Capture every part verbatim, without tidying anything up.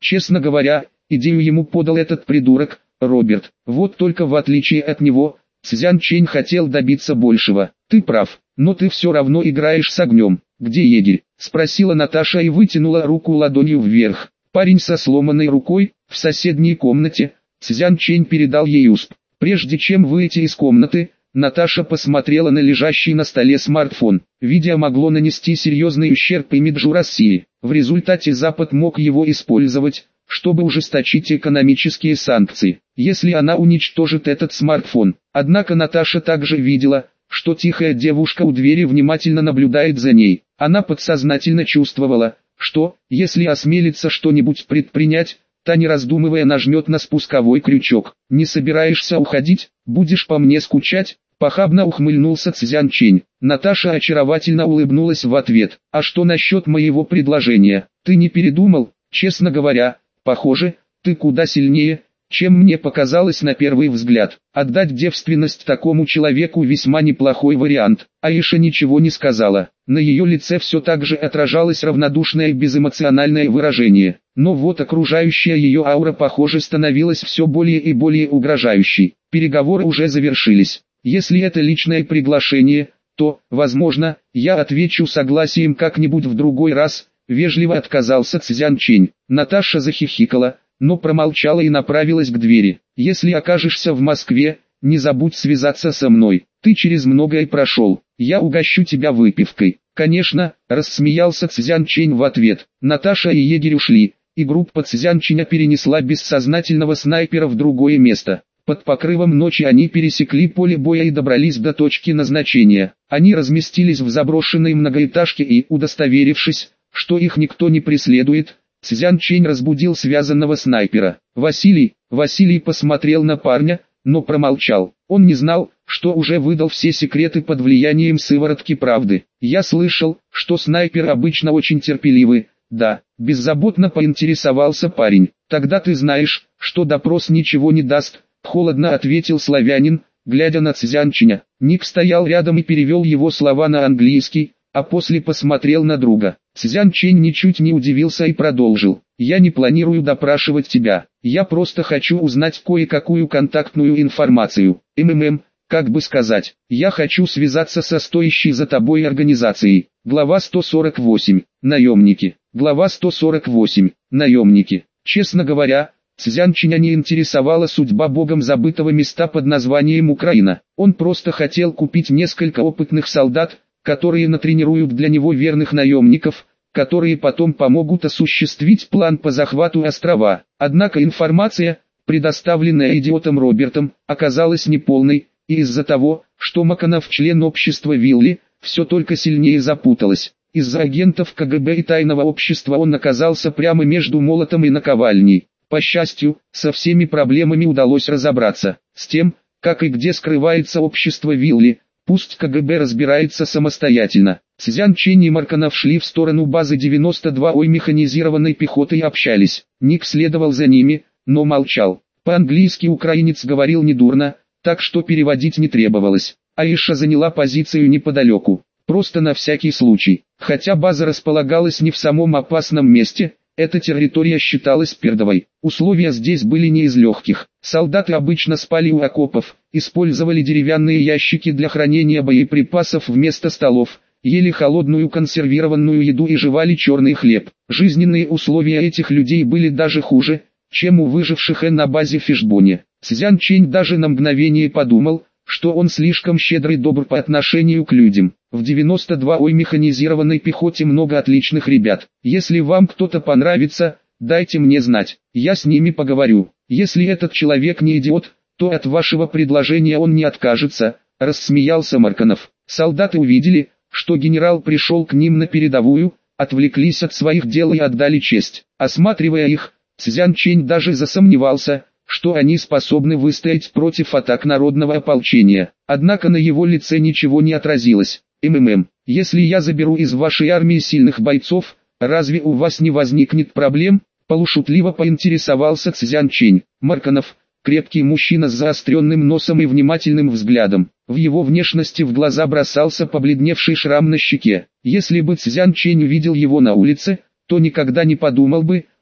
Честно говоря, идею ему подал этот придурок, Роберт. Вот только в отличие от него, Цзян Чэнь хотел добиться большего. Ты прав, но ты все равно играешь с огнем. Где егерь? Спросила Наташа и вытянула руку ладонью вверх. Парень со сломанной рукой, в соседней комнате. Цзян Чэнь передал ей усп. Прежде чем выйти из комнаты, Наташа посмотрела на лежащий на столе смартфон. Видео могло нанести серьезный ущерб имиджу России. В результате Запад мог его использовать, чтобы ужесточить экономические санкции, если она уничтожит этот смартфон. Однако Наташа также видела, что тихая девушка у двери внимательно наблюдает за ней. Она подсознательно чувствовала, что, если осмелится что-нибудь предпринять, та не раздумывая нажмет на спусковой крючок. «Не собираешься уходить? Будешь по мне скучать?» Похабно ухмыльнулся Цзян Чэнь. Наташа очаровательно улыбнулась в ответ. «А что насчет моего предложения? Ты не передумал? Честно говоря, похоже, ты куда сильнее, чем мне показалось на первый взгляд. Отдать девственность такому человеку весьма неплохой вариант». Аиша ничего не сказала. На ее лице все так же отражалось равнодушное и безэмоциональное выражение. Но вот окружающая ее аура, похоже, становилась все более и более угрожающей. Переговоры уже завершились. Если это личное приглашение, то, возможно, я отвечу согласием как-нибудь в другой раз, вежливо отказался Цзян Чэнь. Наташа захихикала, но промолчала и направилась к двери. «Если окажешься в Москве, не забудь связаться со мной. Ты через многое прошел. Я угощу тебя выпивкой». «Конечно», — рассмеялся Цзян Чэнь в ответ. Наташа и егерь ушли, и группа Цзян Чэня перенесла бессознательного снайпера в другое место. Под покрывом ночи они пересекли поле боя и добрались до точки назначения. Они разместились в заброшенной многоэтажке и, удостоверившись, что их никто не преследует, Цзян Чэнь разбудил связанного снайпера. «Василий», Василий посмотрел на парня, но промолчал. Он не знал, что уже выдал все секреты под влиянием сыворотки правды. «Я слышал, что снайпер обычно очень терпеливый». «Да», — беззаботно поинтересовался парень. «Тогда ты знаешь, что допрос ничего не даст», — холодно ответил славянин, глядя на Цзян Чэня. Ник стоял рядом и перевел его слова на английский, а после посмотрел на друга. Цзян Чэнь ничуть не удивился и продолжил. «Я не планирую допрашивать тебя, я просто хочу узнать кое-какую контактную информацию. МММ, как бы сказать, я хочу связаться со стоящей за тобой организацией». Глава сто сорок восемь. Наемники. Глава сто сорок восемь. Наемники. Честно говоря, Цзян Чэня не интересовала судьба богом забытого места под названием Украина. Он просто хотел купить несколько опытных солдат, которые натренируют для него верных наемников, которые потом помогут осуществить план по захвату острова. Однако информация, предоставленная идиотом Робертом, оказалась неполной, и из-за того, что Маконов член общества Вилли, все только сильнее запуталось. Из-за агентов КГБ и тайного общества он оказался прямо между молотом и наковальней. По счастью, со всеми проблемами удалось разобраться. С тем, как и где скрывается общество Вилли, пусть КГБ разбирается самостоятельно. Цзян Чэнь и Марканов шли в сторону базы девяносто два ой механизированной пехоты и общались. Ник следовал за ними, но молчал. По-английски украинец говорил недурно, так что переводить не требовалось. Аиша заняла позицию неподалеку, просто на всякий случай. Хотя база располагалась не в самом опасном месте, эта территория считалась пердовой. Условия здесь были не из легких. Солдаты обычно спали у окопов, использовали деревянные ящики для хранения боеприпасов вместо столов, ели холодную консервированную еду и жевали черный хлеб. Жизненные условия этих людей были даже хуже, чем у выживших на базе в Фишбоне. Цзян Чэнь даже на мгновение подумал, что он слишком щедрый и добр по отношению к людям. В девяносто два ой механизированной пехоте много отличных ребят. Если вам кто-то понравится, дайте мне знать, я с ними поговорю. Если этот человек не идиот, то от вашего предложения он не откажется, рассмеялся Марканов. Солдаты увидели, что генерал пришел к ним на передовую, отвлеклись от своих дел и отдали честь. Осматривая их, Цзян Чэнь даже засомневался, что они способны выстоять против атак народного ополчения. Однако на его лице ничего не отразилось. МММ, если я заберу из вашей армии сильных бойцов, разве у вас не возникнет проблем? Полушутливо поинтересовался Цзян Чэнь. Марканов, крепкий мужчина с заостренным носом и внимательным взглядом. В его внешности в глаза бросался побледневший шрам на щеке. Если бы Цзян Чэнь увидел его на улице, то никогда не подумал бы,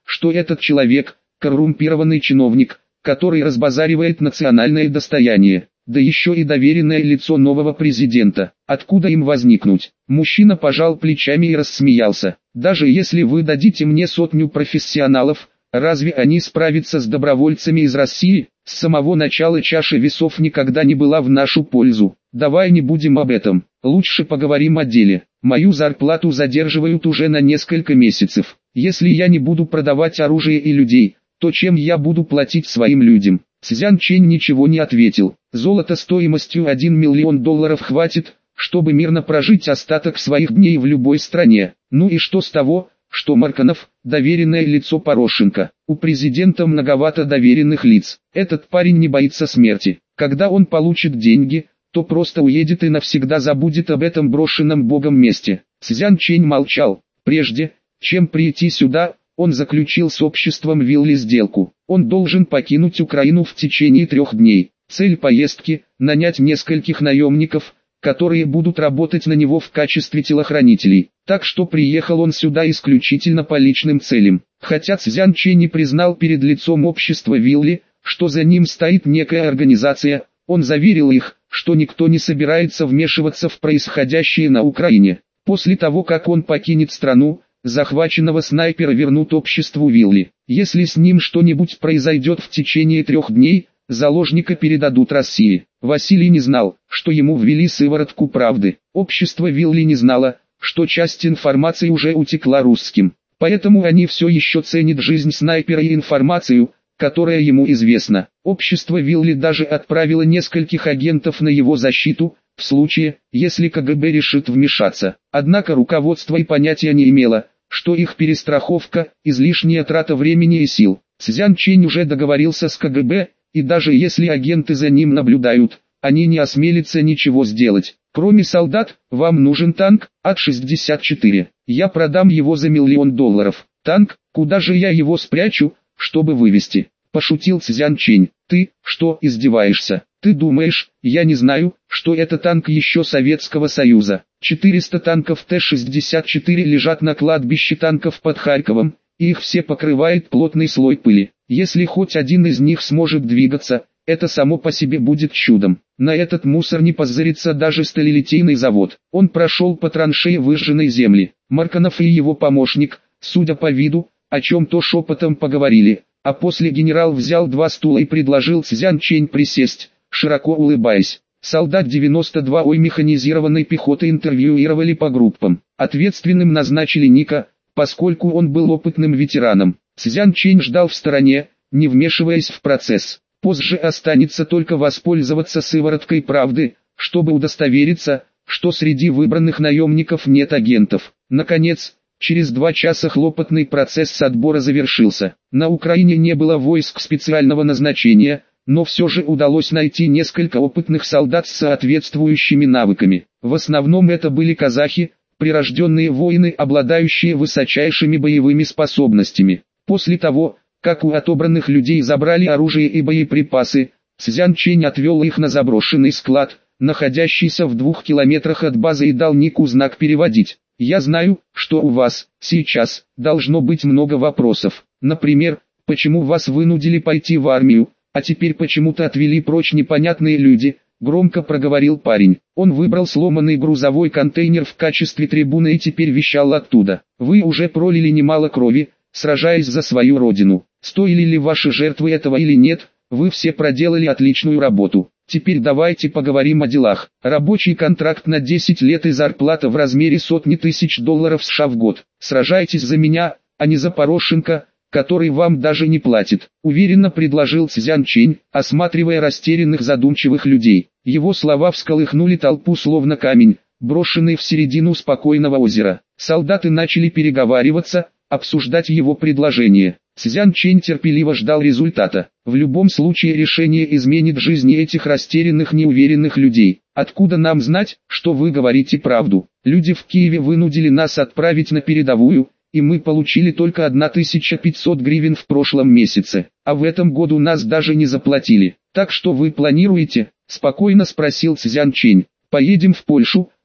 что этот человек – коррумпированный чиновник, который разбазаривает национальное достояние, да еще и доверенное лицо нового президента. Откуда им возникнуть? Мужчина пожал плечами и рассмеялся. Даже если вы дадите мне сотню профессионалов, разве они справятся с добровольцами из России? С самого начала чаша весов никогда не была в нашу пользу. Давай не будем об этом, лучше поговорим о деле. Мою зарплату задерживают уже на несколько месяцев. Если я не буду продавать оружие и людей, то чем я буду платить своим людям? Цзян Чэнь ничего не ответил. Золото стоимостью один миллион долларов хватит, чтобы мирно прожить остаток своих дней в любой стране. Ну и что с того, что Марканов – доверенное лицо Порошенко? У президента многовато доверенных лиц. Этот парень не боится смерти. Когда он получит деньги, то просто уедет и навсегда забудет об этом брошенном богом месте. Цзян Чэнь молчал. Прежде, чем прийти сюда, он заключил с обществом Вилли сделку. Он должен покинуть Украину в течение трех дней. Цель поездки – нанять нескольких наемников, которые будут работать на него в качестве телохранителей. Так что приехал он сюда исключительно по личным целям. Хотя Цзян Чэнь не признал перед лицом общества Вилли, что за ним стоит некая организация, он заверил их, что никто не собирается вмешиваться в происходящее на Украине. После того, как он покинет страну, захваченного снайпера вернут обществу Вилли. Если с ним что-нибудь произойдет в течение трех дней, заложника передадут России. Василий не знал, что ему ввели сыворотку правды. Общество Вилли не знало, что часть информации уже утекла русским. Поэтому они все еще ценят жизнь снайпера и информацию, которая ему известна. Общество Вилли даже отправило нескольких агентов на его защиту, в случае, если КГБ решит вмешаться. Однако руководство и понятия не имело, что их перестраховка – излишняя трата времени и сил. Цзян Чэнь уже договорился с КГБ, и даже если агенты за ним наблюдают, они не осмелятся ничего сделать. Кроме солдат, вам нужен танк, АК шестьдесят четыре. Я продам его за миллион долларов. Танк, куда же я его спрячу, чтобы вывести? Пошутил Цзян Чэнь. Ты, что, издеваешься? Ты думаешь, я не знаю, что это танк еще Советского Союза? четыреста танков Т шестьдесят четыре лежат на кладбище танков под Харьковом, и их все покрывает плотный слой пыли. Если хоть один из них сможет двигаться, это само по себе будет чудом. На этот мусор не позарится даже сталелитейный завод. Он прошел по траншее выжженной земли. Марканов и его помощник, судя по виду, о чем-то шепотом поговорили, а после генерал взял два стула и предложил Цзян Чэнь присесть, широко улыбаясь. Солдат девяносто два ой механизированной пехоты интервьюировали по группам. Ответственным назначили Ника, поскольку он был опытным ветераном. Цзян Чэнь ждал в стороне, не вмешиваясь в процесс. Позже останется только воспользоваться сывороткой правды, чтобы удостовериться, что среди выбранных наемников нет агентов. Наконец, через два часа хлопотный процесс отбора завершился. На Украине не было войск специального назначения, но все же удалось найти несколько опытных солдат с соответствующими навыками. В основном это были казахи, прирожденные воины, обладающие высочайшими боевыми способностями. После того, как у отобранных людей забрали оружие и боеприпасы, Цзян Чэнь отвел их на заброшенный склад, находящийся в двух километрах от базы, и дал Нику знак переводить. «Я знаю, что у вас, сейчас, должно быть много вопросов. Например, почему вас вынудили пойти в армию, а теперь почему-то отвели прочь непонятные люди», — громко проговорил парень. Он выбрал сломанный грузовой контейнер в качестве трибуны и теперь вещал оттуда. «Вы уже пролили немало крови, сражаясь за свою родину. Стоили ли ваши жертвы этого или нет, вы все проделали отличную работу. Теперь давайте поговорим о делах. Рабочий контракт на десять лет и зарплата в размере сотни тысяч долларов США в год. Сражайтесь за меня, а не за Порошенко, который вам даже не платит», — уверенно предложил Цзян Чэнь, осматривая растерянных задумчивых людей. Его слова всколыхнули толпу словно камень, брошенный в середину спокойного озера. Солдаты начали переговариваться, обсуждать его предложение. Цзян Чэнь терпеливо ждал результата. В любом случае решение изменит жизни этих растерянных, неуверенных людей. «Откуда нам знать, что вы говорите правду? Люди в Киеве вынудили нас отправить на передовую, и мы получили только тысячу пятьсот гривен в прошлом месяце, а в этом году нас даже не заплатили. Так что вы планируете?» — спокойно спросил Цзян Чэнь. «Поедем в Польшу,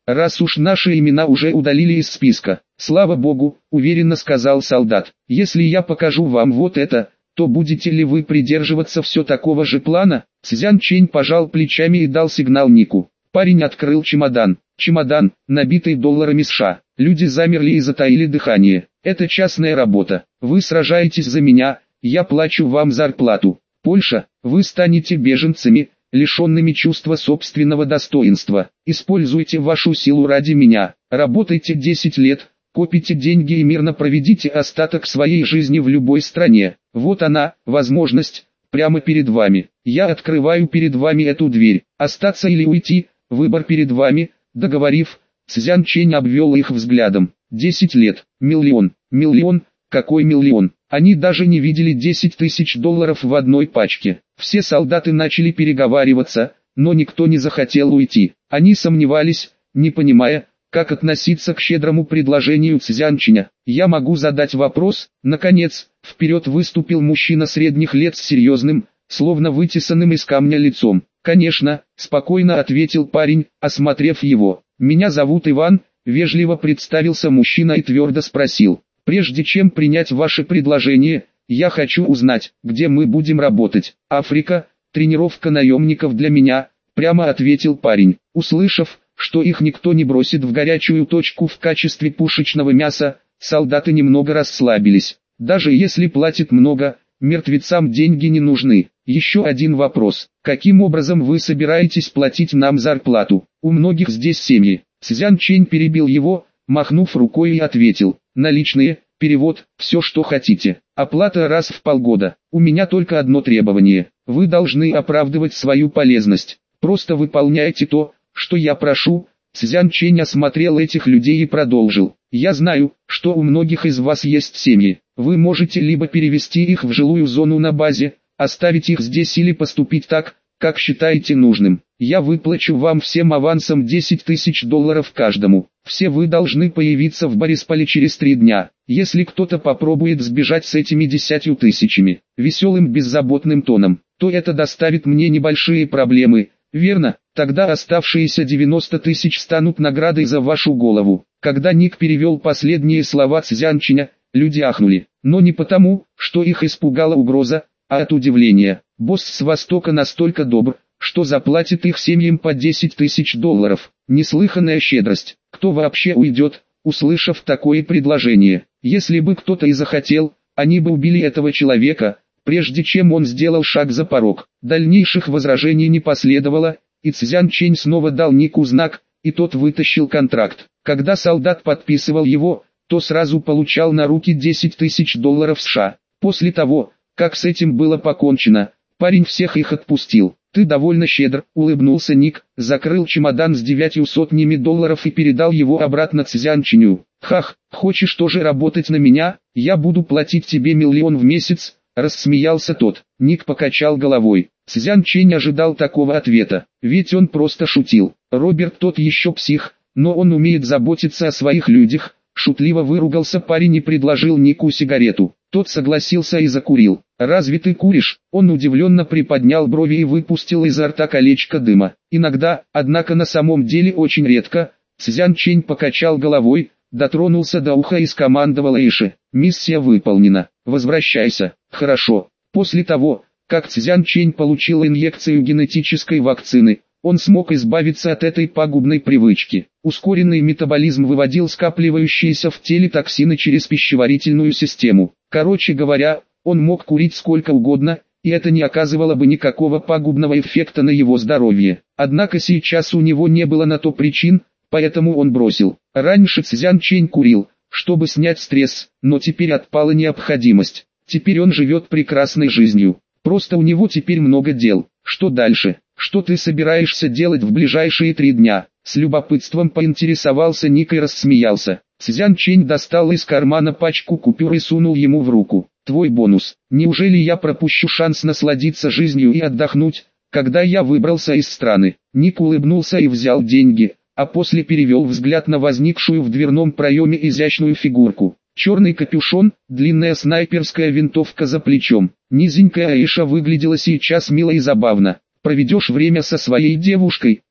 раз уж наши имена уже удалили из списка. Слава богу, уверенно сказал солдат. Если я покажу вам вот это, то будете ли вы придерживаться все такого же плана? Цзян Чэнь пожал плечами и дал сигнал Нику. Парень открыл чемодан. Чемодан, набитый долларами США. Люди замерли и затаили дыхание. Это частная работа. Вы сражаетесь за меня, я плачу вам зарплату. Польша, вы станете беженцами, лишенными чувства собственного достоинства. Используйте вашу силу ради меня. Работайте десять лет, копите деньги и мирно проведите остаток своей жизни в любой стране. Вот она, возможность, прямо перед вами. Я открываю перед вами эту дверь. Остаться или уйти, выбор перед вами. Договорив, Цзян Чэнь обвел их взглядом. Десять лет, миллион, миллион, какой миллион? Они даже не видели десять тысяч долларов в одной пачке. Все солдаты начали переговариваться, но никто не захотел уйти. Они сомневались, не понимая, как относиться к щедрому предложению Цзян Чэня. «Я могу задать вопрос?» Наконец, вперед выступил мужчина средних лет с серьезным, словно вытесанным из камня лицом. «Конечно», — спокойно ответил парень, осмотрев его. «Меня зовут Иван», — вежливо представился мужчина и твердо спросил. «Прежде чем принять ваше предложение, я хочу узнать, где мы будем работать». «Африка, тренировка наемников для меня», — прямо ответил парень. Услышав, что их никто не бросит в горячую точку в качестве пушечного мяса, солдаты немного расслабились. Даже если платят много, мертвецам деньги не нужны. Еще один вопрос. Каким образом вы собираетесь платить нам зарплату? У многих здесь семьи. Цзян Чэнь перебил его, махнув рукой и ответил. Наличные, перевод, все что хотите. Оплата раз в полгода. У меня только одно требование. Вы должны оправдывать свою полезность. Просто выполняйте то, что я прошу. Цзян Чэнь осмотрел этих людей и продолжил. Я знаю, что у многих из вас есть семьи. Вы можете либо перевести их в жилую зону на базе, оставить их здесь или поступить так, как считаете нужным. Я выплачу вам всем авансом десять тысяч долларов каждому. Все вы должны появиться в Борисполе через три дня. Если кто-то попробует сбежать с этими десятью тысячами, веселым беззаботным тоном, то это доставит мне небольшие проблемы, верно? Тогда оставшиеся девяносто тысяч станут наградой за вашу голову. Когда Ник перевел последние слова Цзян Чэня, люди ахнули, но не потому, что их испугала угроза, а от удивления. Босс с Востока настолько добр, что заплатит их семьям по десять тысяч долларов. Неслыханная щедрость. Кто вообще уйдет, услышав такое предложение? Если бы кто-то и захотел, они бы убили этого человека, прежде чем он сделал шаг за порог. Дальнейших возражений не последовало, и Цзян Чэнь снова дал Нику знак, и тот вытащил контракт. Когда солдат подписывал его, то сразу получал на руки десять тысяч долларов США. После того, как с этим было покончено, парень всех их отпустил. «Ты довольно щедр», — улыбнулся Ник, закрыл чемодан с девятью сотнями долларов и передал его обратно Цзян Чэню. «Хах, хочешь тоже работать на меня? Я буду платить тебе миллион в месяц», — рассмеялся тот. Ник покачал головой. Цзян Чэнь ожидал такого ответа, ведь он просто шутил. Роберт тот еще псих, но он умеет заботиться о своих людях. Шутливо выругался парень и предложил Нику сигарету. Тот согласился и закурил. «Разве ты куришь?» Он удивленно приподнял брови и выпустил изо рта колечко дыма. «Иногда, однако на самом деле очень редко». Цзян Чэнь покачал головой, дотронулся до уха и скомандовал Эйше. «Миссия выполнена. Возвращайся». «Хорошо». После того, как Цзян Чэнь получил инъекцию генетической вакцины, он смог избавиться от этой пагубной привычки. Ускоренный метаболизм выводил скапливающиеся в теле токсины через пищеварительную систему. Короче говоря, он мог курить сколько угодно, и это не оказывало бы никакого пагубного эффекта на его здоровье. Однако сейчас у него не было на то причин, поэтому он бросил. Раньше Цзян Чэнь курил, чтобы снять стресс, но теперь отпала необходимость. Теперь он живет прекрасной жизнью. Просто у него теперь много дел. Что дальше? Что ты собираешься делать в ближайшие три дня? С любопытством поинтересовался Ник и рассмеялся. Цзян Чэнь достал из кармана пачку купюр и сунул ему в руку. Твой бонус. Неужели я пропущу шанс насладиться жизнью и отдохнуть, когда я выбрался из страны? Ник улыбнулся и взял деньги, а после перевел взгляд на возникшую в дверном проеме изящную фигурку. Черный капюшон, длинная снайперская винтовка за плечом. Низенькая Аиша выглядела сейчас мило и забавно. «Проведешь время со своей девушкой?»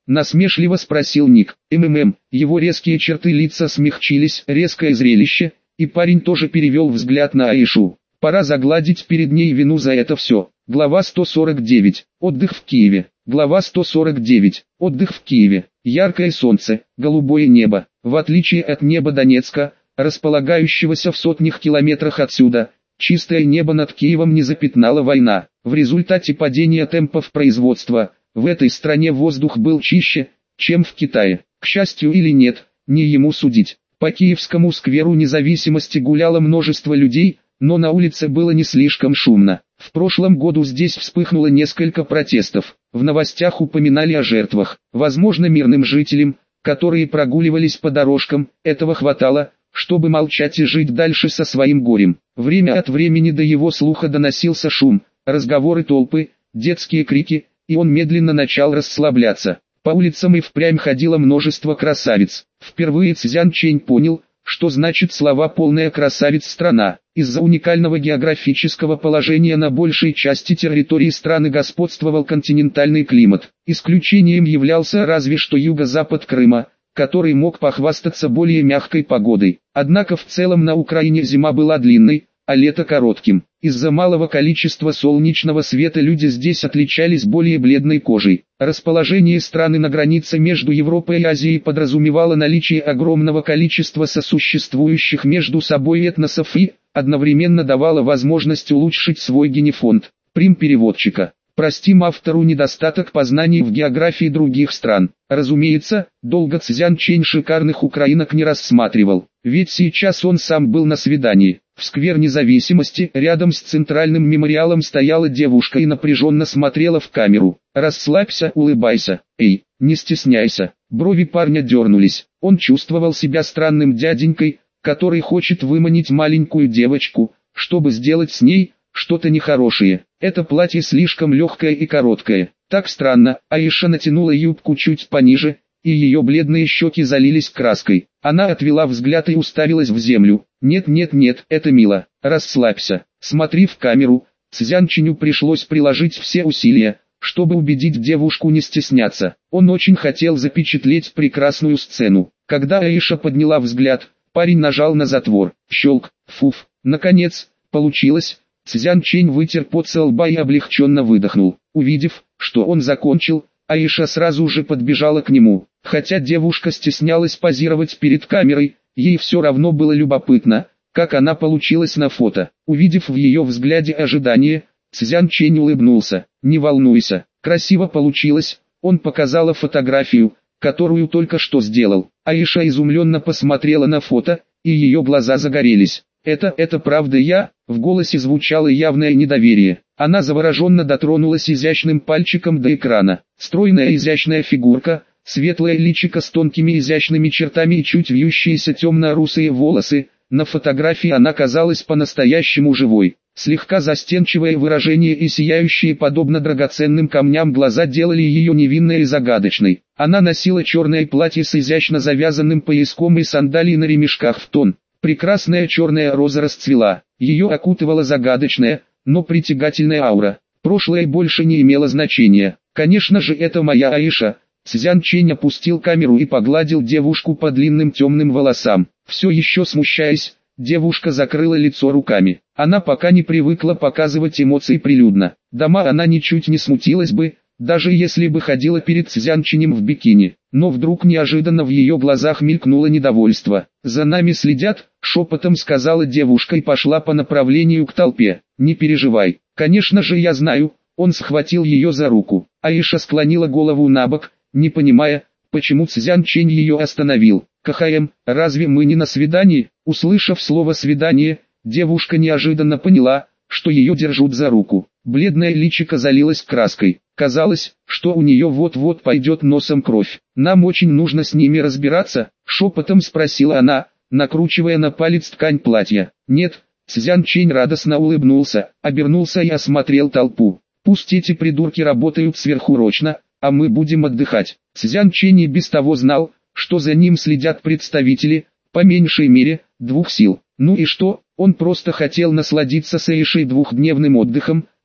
насмешливо спросил Ник. МММ, его резкие черты лица смягчились, резкое зрелище, и парень тоже перевел взгляд на Аишу. Пора загладить перед ней вину за это все. Глава сто сорок девять. Отдых в Киеве. Глава сто сорок девять. Отдых в Киеве. Яркое солнце, голубое небо. В отличие от неба Донецка, располагающегося в сотнях километрах отсюда, чистое небо над Киевом не запятнала война. В результате падения темпов производства, в этой стране воздух был чище, чем в Китае. К счастью или нет, не ему судить. По Киевскому скверу Независимости гуляло множество людей, но на улице было не слишком шумно. В прошлом году здесь вспыхнуло несколько протестов. В новостях упоминали о жертвах. Возможно, мирным жителям, которые прогуливались по дорожкам, этого хватало, чтобы молчать и жить дальше со своим горем. Время от времени до его слуха доносился шум, разговоры толпы, детские крики, и он медленно начал расслабляться. По улицам и впрямь ходило множество красавиц. Впервые Цзян Чэнь понял, что значит слова «полная красавиц страна». Из-за уникального географического положения на большей части территории страны господствовал континентальный климат. Исключением являлся разве что юго-запад Крыма, который мог похвастаться более мягкой погодой. Однако в целом на Украине зима была длинной, а лето коротким. Из-за малого количества солнечного света люди здесь отличались более бледной кожей. Расположение страны на границе между Европой и Азией подразумевало наличие огромного количества сосуществующих между собой этносов и одновременно давало возможность улучшить свой генофонд. Прим переводчика. Простим автору недостаток познаний в географии других стран. Разумеется, долго Цзян Чэнь шикарных украинок не рассматривал, ведь сейчас он сам был на свидании. В сквер Независимости, рядом с центральным мемориалом, стояла девушка и напряженно смотрела в камеру. «Расслабься, улыбайся, эй, не стесняйся». Брови парня дернулись. Он чувствовал себя странным дяденькой, который хочет выманить маленькую девочку, чтобы сделать с ней что-то нехорошее. Это платье слишком легкое и короткое. Так странно. Аиша натянула юбку чуть пониже, и ее бледные щеки залились краской. Она отвела взгляд и уставилась в землю. «Нет, нет, нет, это мило. Расслабься. Смотри в камеру». Цзян Чэню пришлось приложить все усилия, чтобы убедить девушку не стесняться. Он очень хотел запечатлеть прекрасную сцену. Когда Аиша подняла взгляд, парень нажал на затвор. Щелк, фуф. Наконец, получилось. Цзян Чэнь вытер пот со лба и облегченно выдохнул. Увидев, что он закончил, Аиша сразу же подбежала к нему. Хотя девушка стеснялась позировать перед камерой, ей все равно было любопытно, как она получилась на фото. Увидев в ее взгляде ожидание, Цзян Чэнь улыбнулся. «Не волнуйся, красиво получилось». Он показала фотографию, которую только что сделал. Аиша изумленно посмотрела на фото, и ее глаза загорелись. «Это, это правда я?» В голосе звучало явное недоверие. Она завороженно дотронулась изящным пальчиком до экрана. Стройная изящная фигурка, светлое личико с тонкими изящными чертами и чуть вьющиеся темно-русые волосы. На фотографии она казалась по-настоящему живой. Слегка застенчивое выражение и сияющие подобно драгоценным камням глаза делали ее невинной и загадочной. Она носила черное платье с изящно завязанным пояском и сандалии на ремешках в тон. Прекрасная черная роза расцвела. Ее окутывала загадочная, но притягательная аура. Прошлое больше не имело значения. «Конечно же, это моя Аиша». Цзян Чэнь опустил камеру и погладил девушку по длинным темным волосам. Все еще смущаясь, девушка закрыла лицо руками. Она пока не привыкла показывать эмоции прилюдно. Дома она ничуть не смутилась бы, даже если бы ходила перед Цзян Чэнем в бикини. Но вдруг неожиданно в ее глазах мелькнуло недовольство. «За нами следят», — шепотом сказала девушка и пошла по направлению к толпе. «Не переживай, конечно же я знаю». Он схватил ее за руку. Аиша склонила голову набок, не понимая, почему Цзян Чэнь ее остановил. «КХМ, разве мы не на свидании?» Услышав слово «свидание», девушка неожиданно поняла, что ее держат за руку. Бледное личико залилось краской. Казалось, что у нее вот-вот пойдет носом кровь. «Нам очень нужно с ними разбираться?» — шепотом спросила она, накручивая на палец ткань платья. «Нет». Цзян Чэнь радостно улыбнулся, обернулся и осмотрел толпу. «Пусть эти придурки работают сверхурочно, а мы будем отдыхать». Цзян Чэнь и без того знал, что за ним следят представители, по меньшей мере, двух сил. Ну и что, он просто хотел насладиться с Аишей двухдневным отдыхом,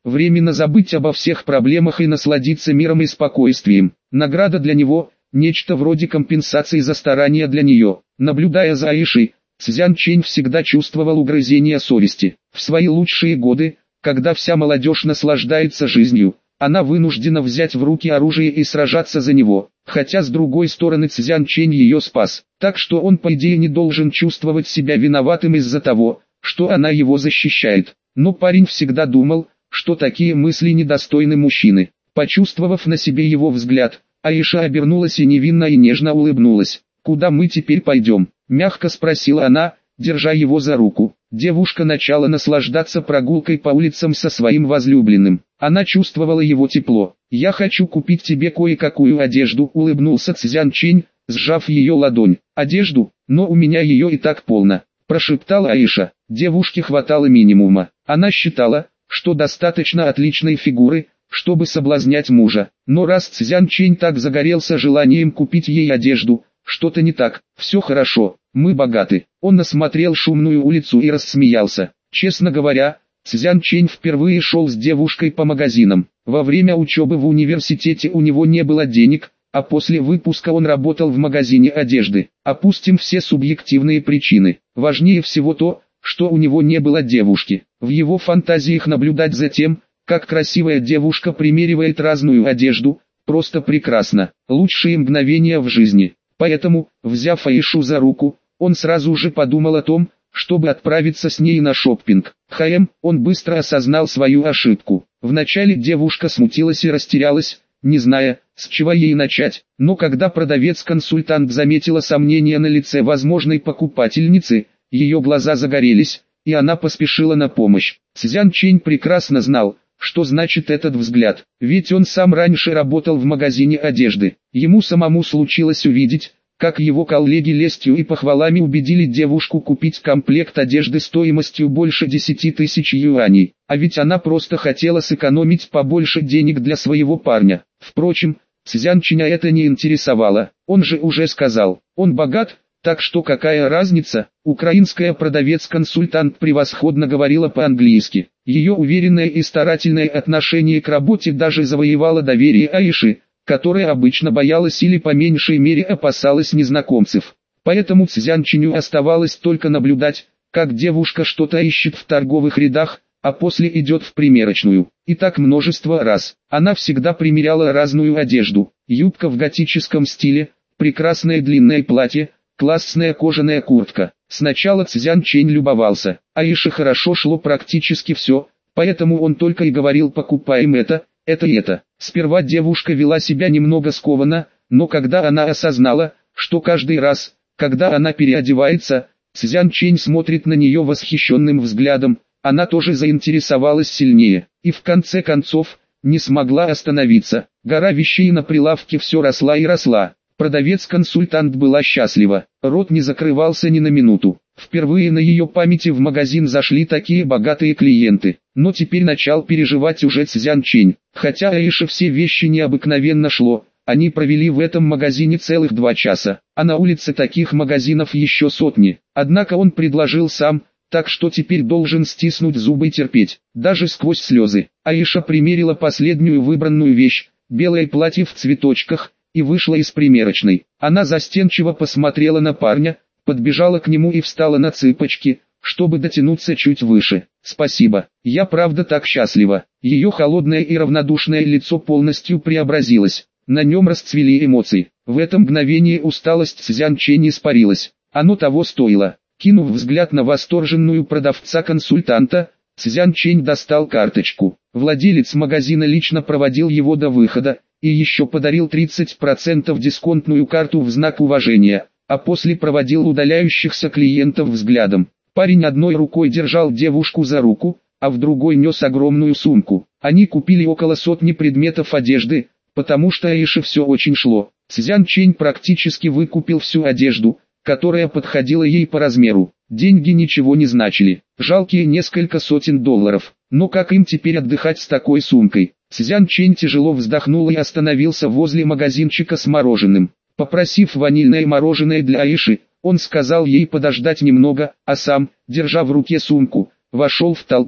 временно забыть обо всех проблемах и насладиться миром и спокойствием. Награда для него – нечто вроде компенсации за старания для нее. Наблюдая за Аишей, Цзян Чэнь всегда чувствовал угрызение совести. В свои лучшие годы, когда вся молодежь наслаждается жизнью, она вынуждена взять в руки оружие и сражаться за него, хотя с другой стороны Цзян Чэнь ее спас, так что он по идее не должен чувствовать себя виноватым из-за того, что она его защищает. Но парень всегда думал, что такие мысли недостойны мужчины. Почувствовав на себе его взгляд, Аиша обернулась и невинно и нежно улыбнулась. «Куда мы теперь пойдем?» – мягко спросила она, держа его за руку. Девушка начала наслаждаться прогулкой по улицам со своим возлюбленным. Она чувствовала его тепло. «Я хочу купить тебе кое-какую одежду», – улыбнулся Цзян Чэнь, сжав ее ладонь. «Одежду? Но у меня ее и так полно», – прошептала Аиша. Девушке хватало минимума. Она считала, что достаточно отличной фигуры, чтобы соблазнять мужа. Но раз Цзян Чэнь так загорелся желанием купить ей одежду, что-то не так. «Все хорошо, мы богаты». Он осмотрел шумную улицу и рассмеялся. Честно говоря, Цзян Чэнь впервые шел с девушкой по магазинам. Во время учебы в университете у него не было денег, а после выпуска он работал в магазине одежды. Опустим все субъективные причины. Важнее всего то, что у него не было девушки. В его фантазиях наблюдать за тем, как красивая девушка примеривает разную одежду, просто прекрасно. Лучшие мгновения в жизни. Поэтому, взяв Аишу за руку, он сразу же подумал о том, чтобы отправиться с ней на шоппинг. Хэм, он быстро осознал свою ошибку. Вначале девушка смутилась и растерялась, не зная, с чего ей начать. Но когда продавец-консультант заметила сомнения на лице возможной покупательницы, ее глаза загорелись, и она поспешила на помощь. Цзян Чэнь прекрасно знал, что значит этот взгляд, ведь он сам раньше работал в магазине одежды. Ему самому случилось увидеть, как его коллеги лестью и похвалами убедили девушку купить комплект одежды стоимостью больше десяти тысяч юаней, а ведь она просто хотела сэкономить побольше денег для своего парня. Впрочем, Цзян Чэня это не интересовало, он же уже сказал, он богат, так что какая разница. Украинская продавец-консультант превосходно говорила по-английски. Ее уверенное и старательное отношение к работе даже завоевало доверие Аиши, которая обычно боялась или по меньшей мере опасалась незнакомцев. Поэтому Цзян Чэню оставалось только наблюдать, как девушка что-то ищет в торговых рядах, а после идет в примерочную. И так множество раз. Она всегда примеряла разную одежду. Юбка в готическом стиле, прекрасное длинное платье, классная кожаная куртка. Сначала Цзян Чэнь любовался. Аише хорошо шло практически все, поэтому он только и говорил: покупаем это, это и это. Сперва девушка вела себя немного скованно, но когда она осознала, что каждый раз, когда она переодевается, Цзян Чэнь смотрит на нее восхищенным взглядом, она тоже заинтересовалась сильнее, и в конце концов, не смогла остановиться. Гора вещей на прилавке все росла и росла. Продавец-консультант была счастлива, рот не закрывался ни на минуту. Впервые на ее памяти в магазин зашли такие богатые клиенты, но теперь начал переживать уже Цзян Чэнь. Хотя Аише все вещи необыкновенно шло, они провели в этом магазине целых два часа, а на улице таких магазинов еще сотни. Однако он предложил сам, так что теперь должен стиснуть зубы и терпеть, даже сквозь слезы. Аиша примерила последнюю выбранную вещь, белое платье в цветочках, и вышла из примерочной. Она застенчиво посмотрела на парня, подбежала к нему и встала на цыпочки, чтобы дотянуться чуть выше. «Спасибо, я правда так счастлива». Ее холодное и равнодушное лицо полностью преобразилось, на нем расцвели эмоции. В это мгновение усталость Цзян Чэнь испарилась, оно того стоило. Кинув взгляд на восторженную продавца-консультанта, Цзян Чэнь достал карточку. Владелец магазина лично проводил его до выхода, и еще подарил тридцать процентов дисконтную карту в знак уважения, а после проводил удаляющихся клиентов взглядом. Парень одной рукой держал девушку за руку, а в другой нес огромную сумку. Они купили около сотни предметов одежды, потому что Аише все очень шло. Цзян Чэнь практически выкупил всю одежду, которая подходила ей по размеру. Деньги ничего не значили, жалкие несколько сотен долларов. Но как им теперь отдыхать с такой сумкой? Цзян Чэнь тяжело вздохнул и остановился возле магазинчика с мороженым. Попросив ванильное мороженое для Аиши, он сказал ей подождать немного, а сам, держа в руке сумку, вошел в толпу.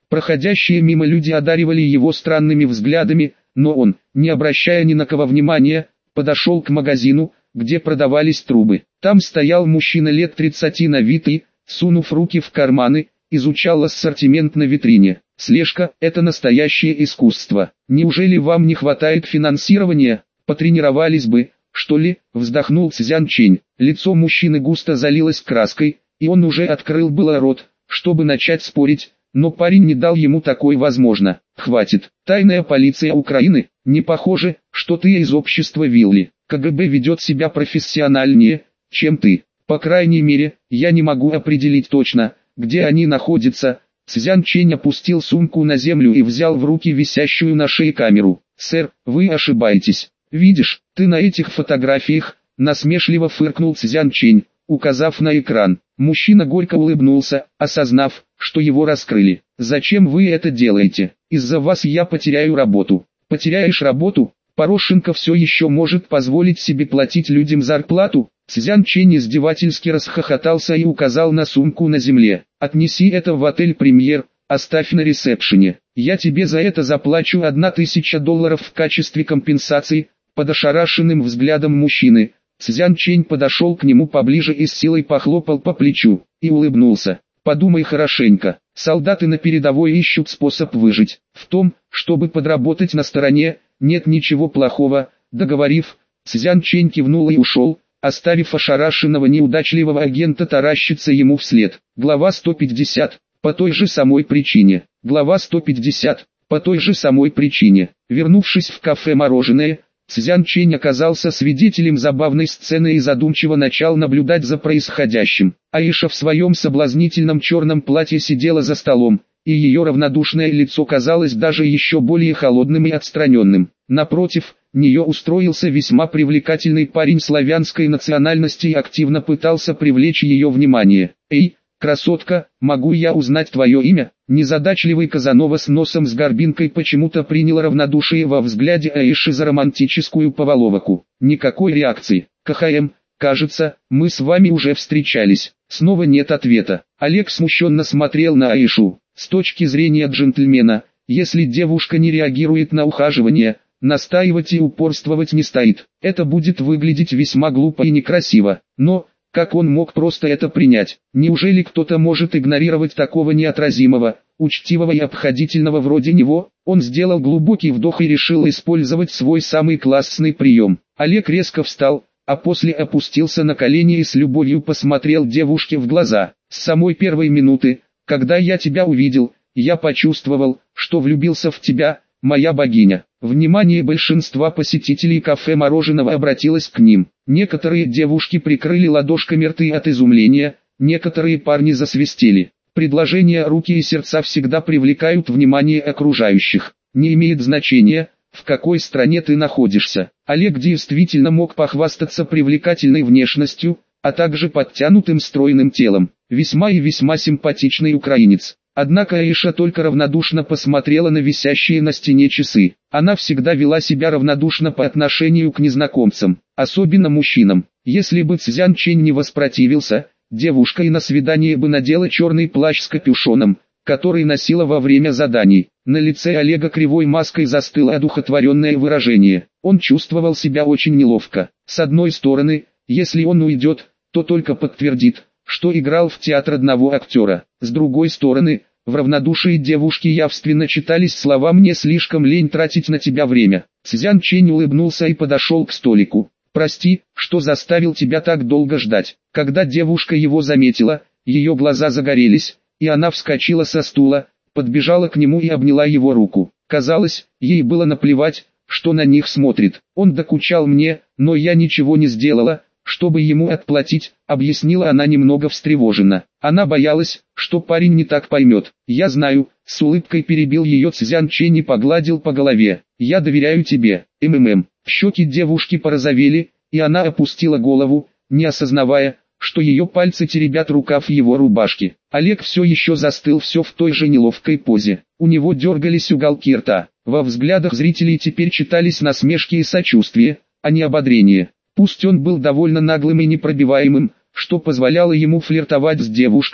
Проходящие мимо люди одаривали его странными взглядами, но он, не обращая ни на кого внимания, подошел к магазину, где продавались трубы. Там стоял мужчина лет тридцати на вид и, сунув руки в карманы, изучал ассортимент на витрине. Слежка – это настоящее искусство. Неужели вам не хватает финансирования? Потренировались бы, что ли? Вздохнул Цзян Чэнь. Лицо мужчины густо залилось краской, и он уже открыл было рот, чтобы начать спорить, но парень не дал ему такой возможно. Хватит. Тайная полиция Украины, не похоже, что ты из общества Вилли. КГБ ведет себя профессиональнее, чем ты. По крайней мере, я не могу определить точно, где они находятся. Цзян Чэнь опустил сумку на землю и взял в руки висящую на шее камеру. «Сэр, вы ошибаетесь. Видишь, ты на этих фотографиях», насмешливо фыркнул Цзян Чэнь, указав на экран. Мужчина горько улыбнулся, осознав, что его раскрыли. «Зачем вы это делаете? Из-за вас я потеряю работу». «Потеряешь работу? Порошенко все еще может позволить себе платить людям зарплату?» Цзян Чэнь издевательски расхохотался и указал на сумку на земле. «Отнеси это в отель «Премьер», оставь на ресепшене. Я тебе за это заплачу одна тысяча долларов в качестве компенсации». Под ошарашенным взглядом мужчины, Цзян Чэнь подошел к нему поближе и с силой похлопал по плечу, и улыбнулся. «Подумай хорошенько, солдаты на передовой ищут способ выжить. В том, чтобы подработать на стороне, нет ничего плохого». Договорив, Цзян Чэнь кивнул и ушел, оставив ошарашенного неудачливого агента таращиться ему вслед. Глава сто пятьдесят. По той же самой причине. Глава сто пятьдесят. По той же самой причине. Вернувшись в кафе «Мороженое», Цзян Чэнь оказался свидетелем забавной сцены и задумчиво начал наблюдать за происходящим. Аиша в своем соблазнительном черном платье сидела за столом, и ее равнодушное лицо казалось даже еще более холодным и отстраненным. Напротив, нее устроился весьма привлекательный парень славянской национальности и активно пытался привлечь ее внимание. «Эй, красотка, могу я узнать твое имя?» Незадачливый Казанова с носом с горбинкой почему-то принял равнодушие во взгляде Аиши за романтическую поваловку. Никакой реакции. «КХМ, кажется, мы с вами уже встречались». Снова нет ответа. Олег смущенно смотрел на Аишу. С точки зрения джентльмена, если девушка не реагирует на ухаживание, настаивать и упорствовать не стоит. Это будет выглядеть весьма глупо и некрасиво. Но, как он мог просто это принять? Неужели кто-то может игнорировать такого неотразимого, учтивого и обходительного вроде него? Он сделал глубокий вдох и решил использовать свой самый классный прием. Олег резко встал, а после опустился на колени и с любовью посмотрел девушке в глаза. С самой первой минуты, когда я тебя увидел, я почувствовал, что влюбился в тебя, моя богиня. Внимание большинства посетителей кафе «Мороженого» обратилось к ним. Некоторые девушки прикрыли ладошками рты от изумления, некоторые парни засвистели. Предложения руки и сердца всегда привлекают внимание окружающих. Не имеет значения, в какой стране ты находишься. Олег действительно мог похвастаться привлекательной внешностью, а также подтянутым стройным телом. Весьма и весьма симпатичный украинец. Однако Аиша только равнодушно посмотрела на висящие на стене часы. Она всегда вела себя равнодушно по отношению к незнакомцам, особенно мужчинам. Если бы Цзян Чэнь не воспротивился, девушка и на свидание бы надела черный плащ с капюшоном, который носила во время заданий. На лице Олега кривой маской застыло одухотворенное выражение. Он чувствовал себя очень неловко. С одной стороны, если он уйдет, то только подтвердит, что играл в театр одного актера. С другой стороны, в равнодушии девушки явственно читались слова «мне слишком лень тратить на тебя время». Цзян Чэнь улыбнулся и подошел к столику. «Прости, что заставил тебя так долго ждать». Когда девушка его заметила, ее глаза загорелись, и она вскочила со стула, подбежала к нему и обняла его руку. Казалось, ей было наплевать, что на них смотрит. «Он докучал мне, но я ничего не сделала, чтобы ему отплатить», объяснила она немного встревоженно. Она боялась, что парень не так поймет. «Я знаю», с улыбкой перебил ее Цзян Чэнь и погладил по голове. «Я доверяю тебе, МММ». Щеки девушки порозовели, и она опустила голову, не осознавая, что ее пальцы теребят рукав его рубашки. Олег все еще застыл все в той же неловкой позе. У него дергались уголки рта. Во взглядах зрителей теперь читались насмешки и сочувствие, а не ободрение. Пусть он был довольно наглым и непробиваемым, что позволяло ему флиртовать с девушками,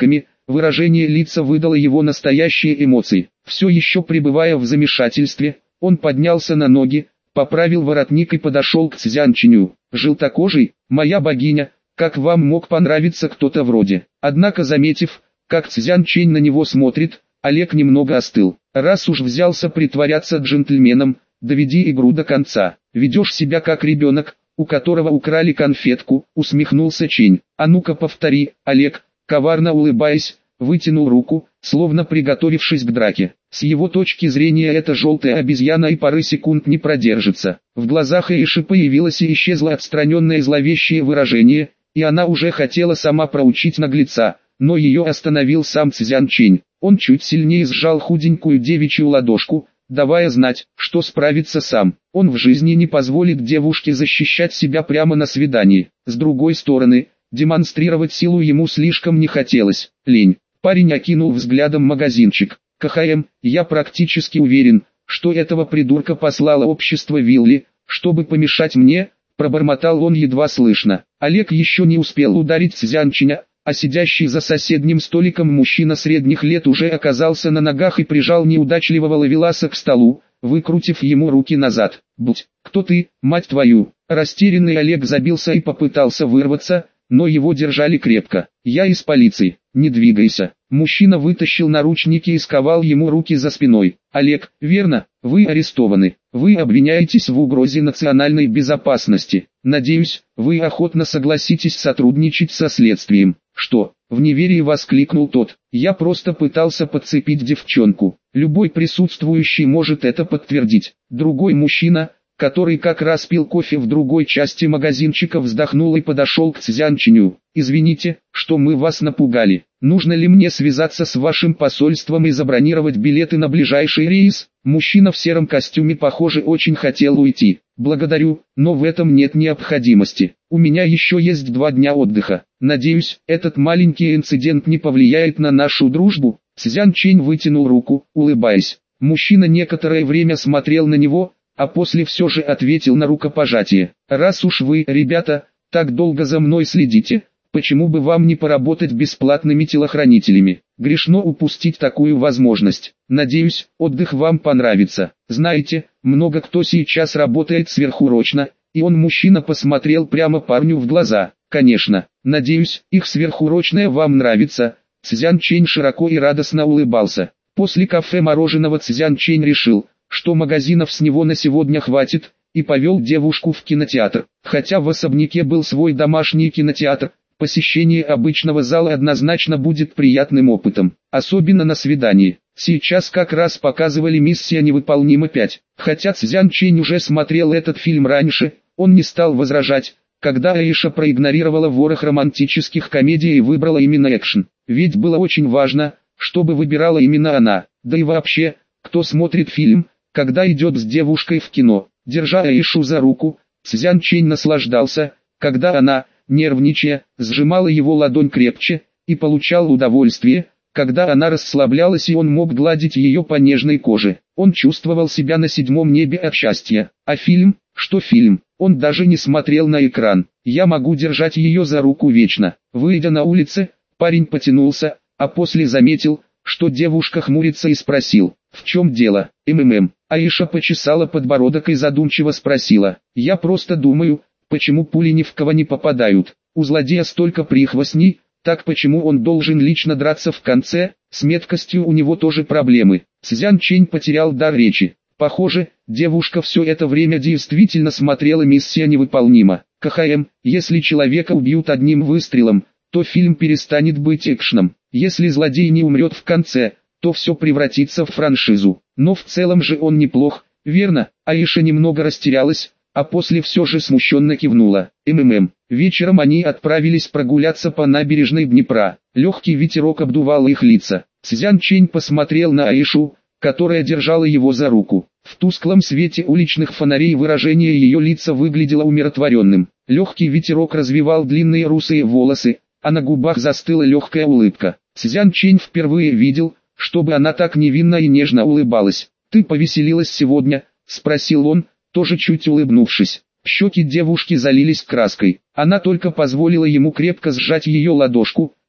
выражение лица выдало его настоящие эмоции. Все еще пребывая в замешательстве, он поднялся на ноги, поправил воротник и подошел к Цзян Чиню. «Желтокожий, моя богиня, как вам мог понравиться кто-то вроде?» Однако, заметив, как Цзян Чэнь на него смотрит, Олег немного остыл. «Раз уж взялся притворяться джентльменом, доведи игру до конца. Ведешь себя как ребенок, у которого украли конфетку», — усмехнулся Чэнь. «А ну-ка повтори». Олег, коварно улыбаясь, вытянул руку, словно приготовившись к драке. С его точки зрения эта желтая обезьяна и пары секунд не продержится. В глазах Эйши появилось и исчезло отстраненное зловещее выражение, и она уже хотела сама проучить наглеца, но ее остановил сам Цзян Чэнь. Он чуть сильнее сжал худенькую девичью ладошку, давая знать, что справится сам. Он в жизни не позволит девушке защищать себя прямо на свидании. С другой стороны, демонстрировать силу ему слишком не хотелось. Лень. Парень окинул взглядом магазинчик. «КХМ, я практически уверен, что этого придурка послало общество Вилли, чтобы помешать мне», — пробормотал он едва слышно. Олег еще не успел ударить Цзян Чиня, а сидящий за соседним столиком мужчина средних лет уже оказался на ногах и прижал неудачливого ловеласа к столу, выкрутив ему руки назад. «Будь, кто ты, мать твою?» Растерянный Олег забился и попытался вырваться, но его держали крепко. «Я из полиции, не двигайся». Мужчина вытащил наручники и сковал ему руки за спиной. «Олег, верно, вы арестованы. Вы обвиняетесь в угрозе национальной безопасности. Надеюсь, вы охотно согласитесь сотрудничать со следствием». «Что?» — в неверии воскликнул тот. «Я просто пытался подцепить девчонку. Любой присутствующий может это подтвердить». Другой мужчина, который как раз пил кофе в другой части магазинчика, вздохнул и подошел к Цзян Чиню. «Извините, что мы вас напугали. Нужно ли мне связаться с вашим посольством и забронировать билеты на ближайший рейс?» Мужчина в сером костюме, похоже, очень хотел уйти. «Благодарю, но в этом нет необходимости. У меня еще есть два дня отдыха. Надеюсь, этот маленький инцидент не повлияет на нашу дружбу». Цзян Чэнь вытянул руку, улыбаясь. Мужчина некоторое время смотрел на него, а после все же ответил на рукопожатие. «Раз уж вы, ребята, так долго за мной следите, почему бы вам не поработать бесплатными телохранителями? Грешно упустить такую возможность. Надеюсь, отдых вам понравится. Знаете, много кто сейчас работает сверхурочно», и он, мужчина, посмотрел прямо парню в глаза. «Конечно, надеюсь, их сверхурочное вам нравится». Цзян Чэнь широко и радостно улыбался. После кафе мороженого Цзян Чэнь решил, что магазинов с него на сегодня хватит, и повел девушку в кинотеатр. Хотя в особняке был свой домашний кинотеатр, посещение обычного зала однозначно будет приятным опытом, особенно на свидании. Сейчас как раз показывали «Миссия невыполнима пять». Хотя Цзян Чэнь уже смотрел этот фильм раньше, он не стал возражать, когда Аиша проигнорировала ворох романтических комедий и выбрала именно экшен. Ведь было очень важно, чтобы выбирала именно она. Да и вообще, кто смотрит фильм, когда идет с девушкой в кино? Держа Аишу за руку, Цзян Чэнь наслаждался, когда она, нервничая, сжимала его ладонь крепче, и получал удовольствие, когда она расслаблялась и он мог гладить ее по нежной коже. Он чувствовал себя на седьмом небе от счастья. А фильм? Что фильм? Он даже не смотрел на экран. «Я могу держать ее за руку вечно». Выйдя на улице, парень потянулся, а после заметил, что девушка хмурится, и спросил: «В чем дело, МММ?» Аиша почесала подбородок и задумчиво спросила: «Я просто думаю, почему пули ни в кого не попадают? У злодея столько прихвостней, так почему он должен лично драться в конце? С меткостью у него тоже проблемы». Цзян Чэнь потерял дар речи. Похоже, девушка все это время действительно смотрела «Миссия невыполнима». КХМ, если человека убьют одним выстрелом, то фильм перестанет быть экшеном. Если злодей не умрет в конце, то все превратится в франшизу. Но в целом же он неплох, верно? Аиша немного растерялась, а после все же смущенно кивнула. МММ. Вечером они отправились прогуляться по набережной Днепра. Легкий ветерок обдувал их лица. Цзян Чэнь посмотрел на Аишу, которая держала его за руку. В тусклом свете уличных фонарей выражение ее лица выглядело умиротворенным. Легкий ветерок развивал длинные русые волосы, а на губах застыла легкая улыбка. Цзян Чэнь впервые видел, чтобы она так невинно и нежно улыбалась. «Ты повеселилась сегодня?» — спросил он, тоже чуть улыбнувшись. Щеки девушки залились краской. Она только позволила ему крепко сжать ее ладошку,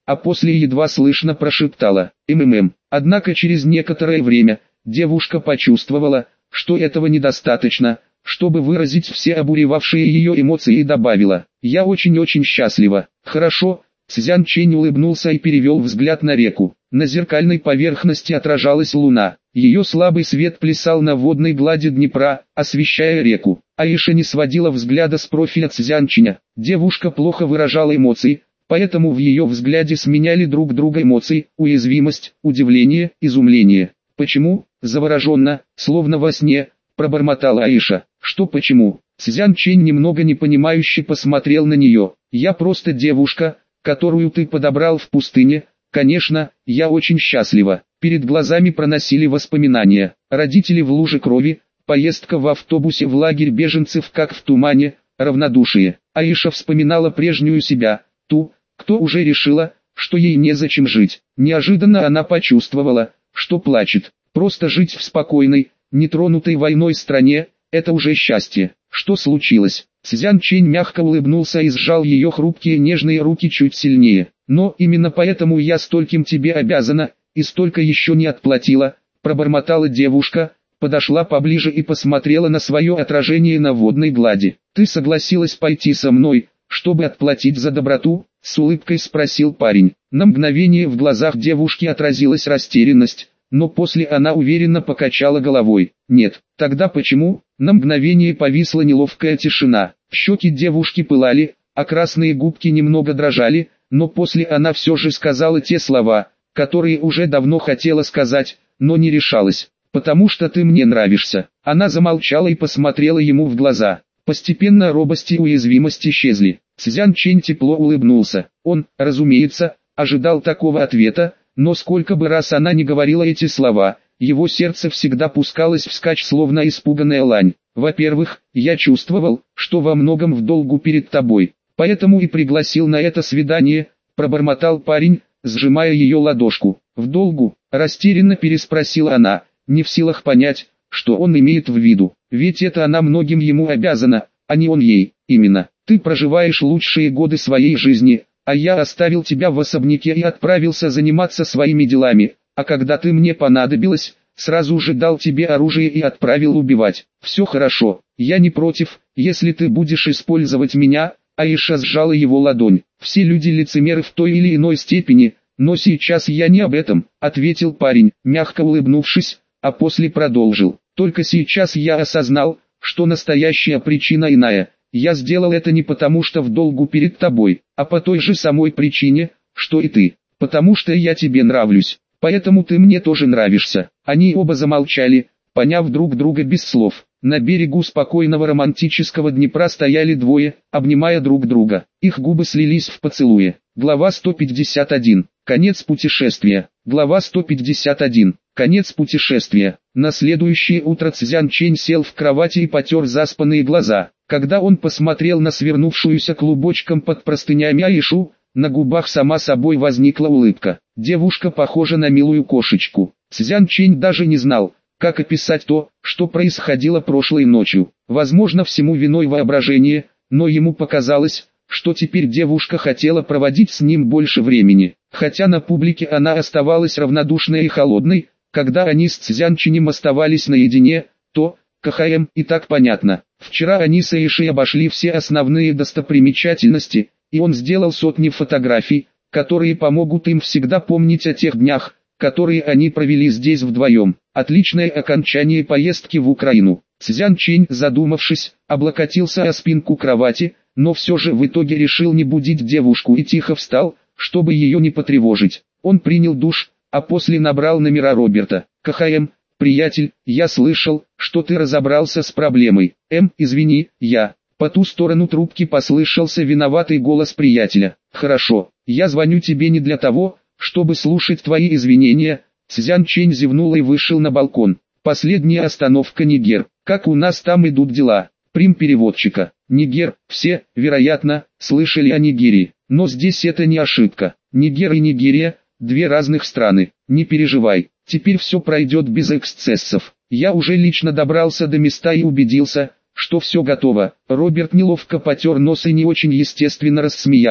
а после едва слышно прошептала «МММ». Однако через некоторое время девушка почувствовала, что этого недостаточно, чтобы выразить все обуревавшие ее эмоции, и добавила «Я очень-очень счастлива». «Хорошо». Цзян Чэнь улыбнулся и перевел взгляд на реку. На зеркальной поверхности отражалась луна. Ее слабый свет плясал на водной глади Днепра, освещая реку. Аиша не сводила взгляда с профиля Цзян Чэня. Девушка плохо выражала эмоции, поэтому в ее взгляде сменяли друг друга эмоции: уязвимость, удивление, изумление. «Почему?» – завороженно, словно во сне, пробормотала Аиша. «Что почему?» Цзян Чэнь немного непонимающе посмотрел на нее. «Я просто девушка, которую ты подобрал в пустыне. Конечно, я очень счастлива». Перед глазами проносили воспоминания. Родители в луже крови, поездка в автобусе в лагерь беженцев как в тумане, равнодушие. Аиша вспоминала прежнюю себя, ту, кто уже решила, что ей незачем жить. Неожиданно она почувствовала, что плачет. Просто жить в спокойной, нетронутой войной стране – это уже счастье. Что случилось? Цзян Чэнь мягко улыбнулся и сжал ее хрупкие нежные руки чуть сильнее. «Но именно поэтому я стольким тебе обязана, и столько еще не отплатила», – пробормотала девушка, подошла поближе и посмотрела на свое отражение на водной глади. «Ты согласилась пойти со мной, чтобы отплатить за доброту?» – с улыбкой спросил парень. На мгновение в глазах девушки отразилась растерянность, но после она уверенно покачала головой. «Нет». «Тогда почему?» На мгновение повисла неловкая тишина. Щеки девушки пылали, а красные губки немного дрожали, но после она все же сказала те слова, которые уже давно хотела сказать, но не решалась. «Потому что ты мне нравишься». Она замолчала и посмотрела ему в глаза. Постепенно робость и уязвимость исчезли. Цзян Чэнь тепло улыбнулся. Он, разумеется, ожидал такого ответа, но сколько бы раз она не говорила эти слова, его сердце всегда пускалось вскачь, словно испуганная лань. «Во-первых, я чувствовал, что во многом в долгу перед тобой, поэтому и пригласил на это свидание», – пробормотал парень, сжимая ее ладошку. «В долгу?» – растерянно переспросила она, не в силах понять, что он имеет в виду. Ведь это она многим ему обязана, а не он ей. «Именно. Ты проживаешь лучшие годы своей жизни, а я оставил тебя в особняке и отправился заниматься своими делами, а когда ты мне понадобилась, сразу же дал тебе оружие и отправил убивать. Все хорошо, я не против, если ты будешь использовать меня». Аиша сжала его ладонь. «Все люди лицемеры в той или иной степени, но сейчас я не об этом», — ответил парень, мягко улыбнувшись, а после продолжил. «Только сейчас я осознал, что настоящая причина иная. Я сделал это не потому, что в долгу перед тобой, а по той же самой причине, что и ты. Потому что я тебе нравлюсь, поэтому ты мне тоже нравишься». Они оба замолчали, поняв друг друга без слов. На берегу спокойного романтического Днепра стояли двое, обнимая друг друга. Их губы слились в поцелуе. Глава сто пятьдесят один. Конец путешествия. Глава сто пятьдесят один. Конец путешествия. На следующее утро Цзян Чэнь сел в кровати и потер заспанные глаза. Когда он посмотрел на свернувшуюся клубочком под простынями Аишу, на губах сама собой возникла улыбка. Девушка похожа на милую кошечку. Цзян Чэнь даже не знал, как описать то, что происходило прошлой ночью. Возможно, всему виной воображение, но ему показалось, что теперь девушка хотела проводить с ним больше времени. Хотя на публике она оставалась равнодушной и холодной, когда они с Цзян Чэнем оставались наедине, то, КХМ, и так понятно. Вчера они с Аишей обошли все основные достопримечательности, и он сделал сотни фотографий, которые помогут им всегда помнить о тех днях, которые они провели здесь вдвоем. Отличное окончание поездки в Украину. Цзян Чэнь, задумавшись, облокотился о спинку кровати, но все же в итоге решил не будить девушку и тихо встал, чтобы ее не потревожить. Он принял душ, а после набрал номера Роберта. «КХМ, приятель, я слышал, что ты разобрался с проблемой». «Эм, извини, я...» По ту сторону трубки послышался виноватый голос приятеля. «Хорошо, я звоню тебе не для того, чтобы слушать твои извинения». Цзян Чэнь зевнул и вышел на балкон. «Последняя остановка Нигер. Как у нас там идут дела?» Прим переводчика. Нигер, все, вероятно, слышали о Нигерии. Но здесь это не ошибка. Нигер и Нигерия – две разных страны. Не переживай, теперь все пройдет без эксцессов. Я уже лично добрался до места и убедился, что все готово. Роберт неловко потер нос и не очень естественно рассмеялся.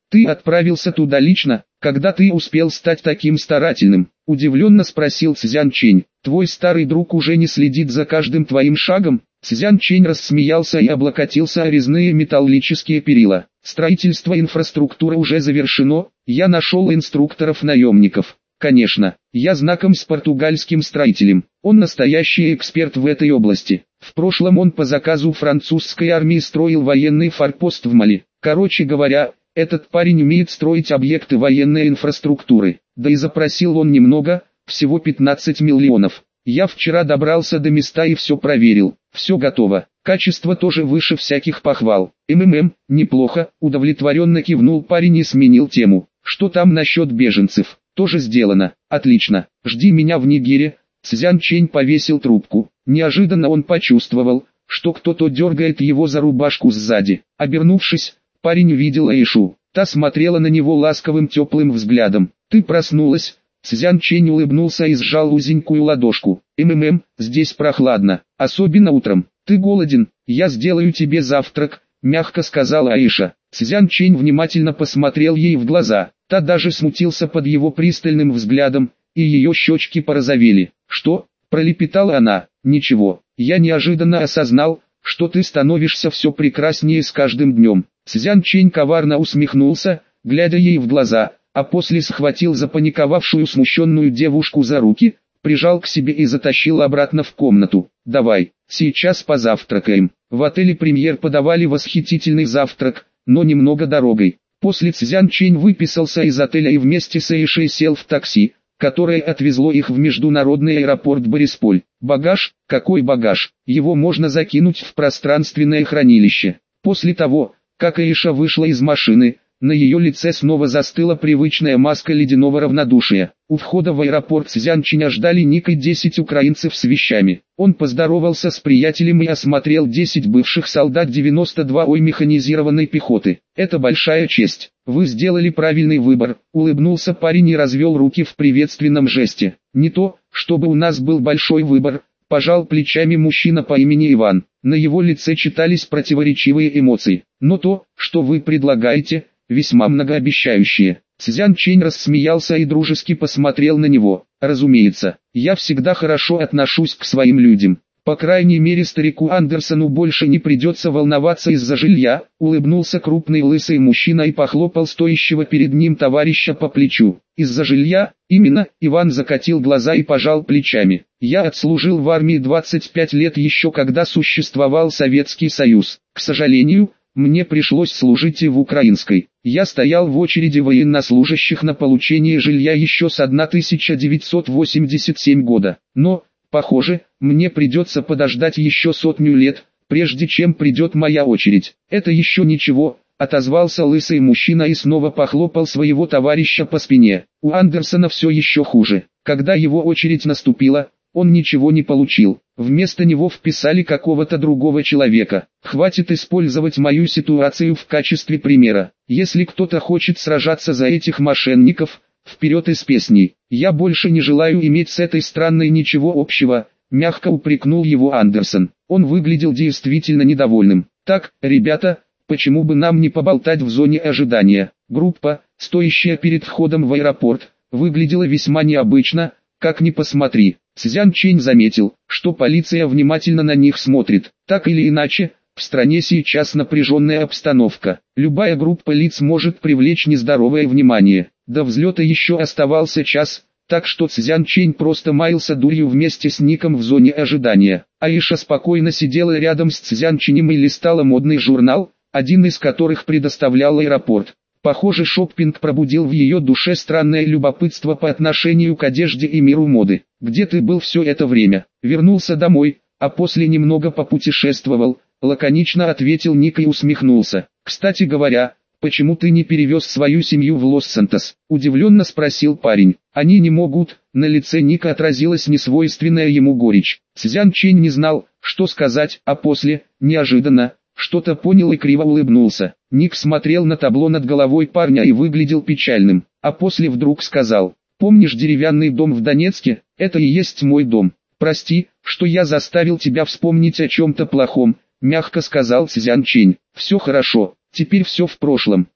Ты отправился туда лично, когда ты успел стать таким старательным? Удивленно спросил Цзян Чэнь. Твой старый друг уже не следит за каждым твоим шагом? Цзян Чэнь рассмеялся и облокотился о резные металлические перила. Строительство инфраструктуры уже завершено, я нашел инструкторов-наемников. Конечно, я знаком с португальским строителем, он настоящий эксперт в этой области. В прошлом он по заказу французской армии строил военный форпост в Мали. Короче говоря, этот парень умеет строить объекты военной инфраструктуры. Да и запросил он немного, всего пятнадцать миллионов. Я вчера добрался до места и все проверил. Все готово. Качество тоже выше всяких похвал. МММ, неплохо, удовлетворенно кивнул парень и сменил тему. Что там насчет беженцев? Тоже сделано. Отлично. Жди меня в Нигере. Цзян Чэнь повесил трубку. Неожиданно он почувствовал, что кто-то дергает его за рубашку сзади. Обернувшись, парень увидел Аишу. Та смотрела на него ласковым теплым взглядом. «Ты проснулась?» Цзян Чэнь улыбнулся и сжал узенькую ладошку. «МММ, здесь прохладно, особенно утром. Ты голоден? Я сделаю тебе завтрак», — мягко сказала Аиша. Цзян Чэнь внимательно посмотрел ей в глаза. Та даже смутился под его пристальным взглядом, и ее щечки порозовели. «Что?» — пролепетала она. «Ничего, я неожиданно осознал, что ты становишься все прекраснее с каждым днем». Цзян Чэнь коварно усмехнулся, глядя ей в глаза, а после схватил запаниковавшую смущенную девушку за руки, прижал к себе и затащил обратно в комнату. «Давай, сейчас позавтракаем». В отеле «Премьер» подавали восхитительный завтрак, но немного дорогой. После Цзян Чэнь выписался из отеля и вместе с Аишей сел в такси, которое отвезло их в международный аэропорт Борисполь. Багаж? Какой багаж? Его можно закинуть в пространственное хранилище. После того, как Аиша вышла из машины, на ее лице снова застыла привычная маска ледяного равнодушия. У входа в аэропорт Цзян Чэня ждали Ник и десять украинцев с вещами. Он поздоровался с приятелем и осмотрел десять бывших солдат девяносто второй механизированной пехоты. «Это большая честь. Вы сделали правильный выбор», — улыбнулся парень и развел руки в приветственном жесте. «Не то, чтобы у нас был большой выбор», — пожал плечами мужчина по имени Иван. На его лице читались противоречивые эмоции. «Но то, что вы предлагаете, весьма многообещающее». Цзян Чэнь рассмеялся и дружески посмотрел на него. «Разумеется, я всегда хорошо отношусь к своим людям. По крайней мере старику Андерсону больше не придется волноваться из-за жилья», — улыбнулся крупный лысый мужчина и похлопал стоящего перед ним товарища по плечу. «Из-за жилья?» «Именно», — Иван закатил глаза и пожал плечами. «Я отслужил в армии двадцать пять лет еще когда существовал Советский Союз. К сожалению, мне пришлось служить и в украинской. Я стоял в очереди военнослужащих на получение жилья еще с тысяча девятьсот восемьдесят седьмого года. Но, похоже, мне придется подождать еще сотню лет, прежде чем придет моя очередь». «Это еще ничего», — отозвался лысый мужчина и снова похлопал своего товарища по спине. «У Андерсона все еще хуже. Когда его очередь наступила, он ничего не получил. Вместо него вписали какого-то другого человека. Хватит использовать мою ситуацию в качестве примера. Если кто-то хочет сражаться за этих мошенников, вперед из песней. Я больше не желаю иметь с этой странной ничего общего», — мягко упрекнул его Андерсон. Он выглядел действительно недовольным. «Так, ребята, почему бы нам не поболтать в зоне ожидания?» Группа, стоящая перед входом в аэропорт, выглядела весьма необычно, как ни посмотри. Цзян Чэнь заметил, что полиция внимательно на них смотрит. Так или иначе, в стране сейчас напряженная обстановка. Любая группа лиц может привлечь нездоровое внимание. До взлета еще оставался час, так что Цзян Чэнь просто маялся дурью вместе с Ником в зоне ожидания. Аиша спокойно сидела рядом с Цзян Чэнем и листала модный журнал, один из которых предоставлял аэропорт. Похоже, шоппинг пробудил в ее душе странное любопытство по отношению к одежде и миру моды. «Где ты был все это время?» «Вернулся домой, а после немного попутешествовал», — лаконично ответил Ник и усмехнулся. «Кстати говоря, почему ты не перевез свою семью в Лос-Сантос?» — удивленно спросил парень. «Они не могут», — на лице Ника отразилась несвойственная ему горечь. Цзян Чэнь не знал, что сказать, а после, неожиданно, что-то понял и криво улыбнулся. Ник смотрел на табло над головой парня и выглядел печальным, а после вдруг сказал: «Помнишь деревянный дом в Донецке? Это и есть мой дом. Прости, что я заставил тебя вспомнить о чем-то плохом», — мягко сказал Цзян Чэнь. «Все хорошо, теперь все в прошлом.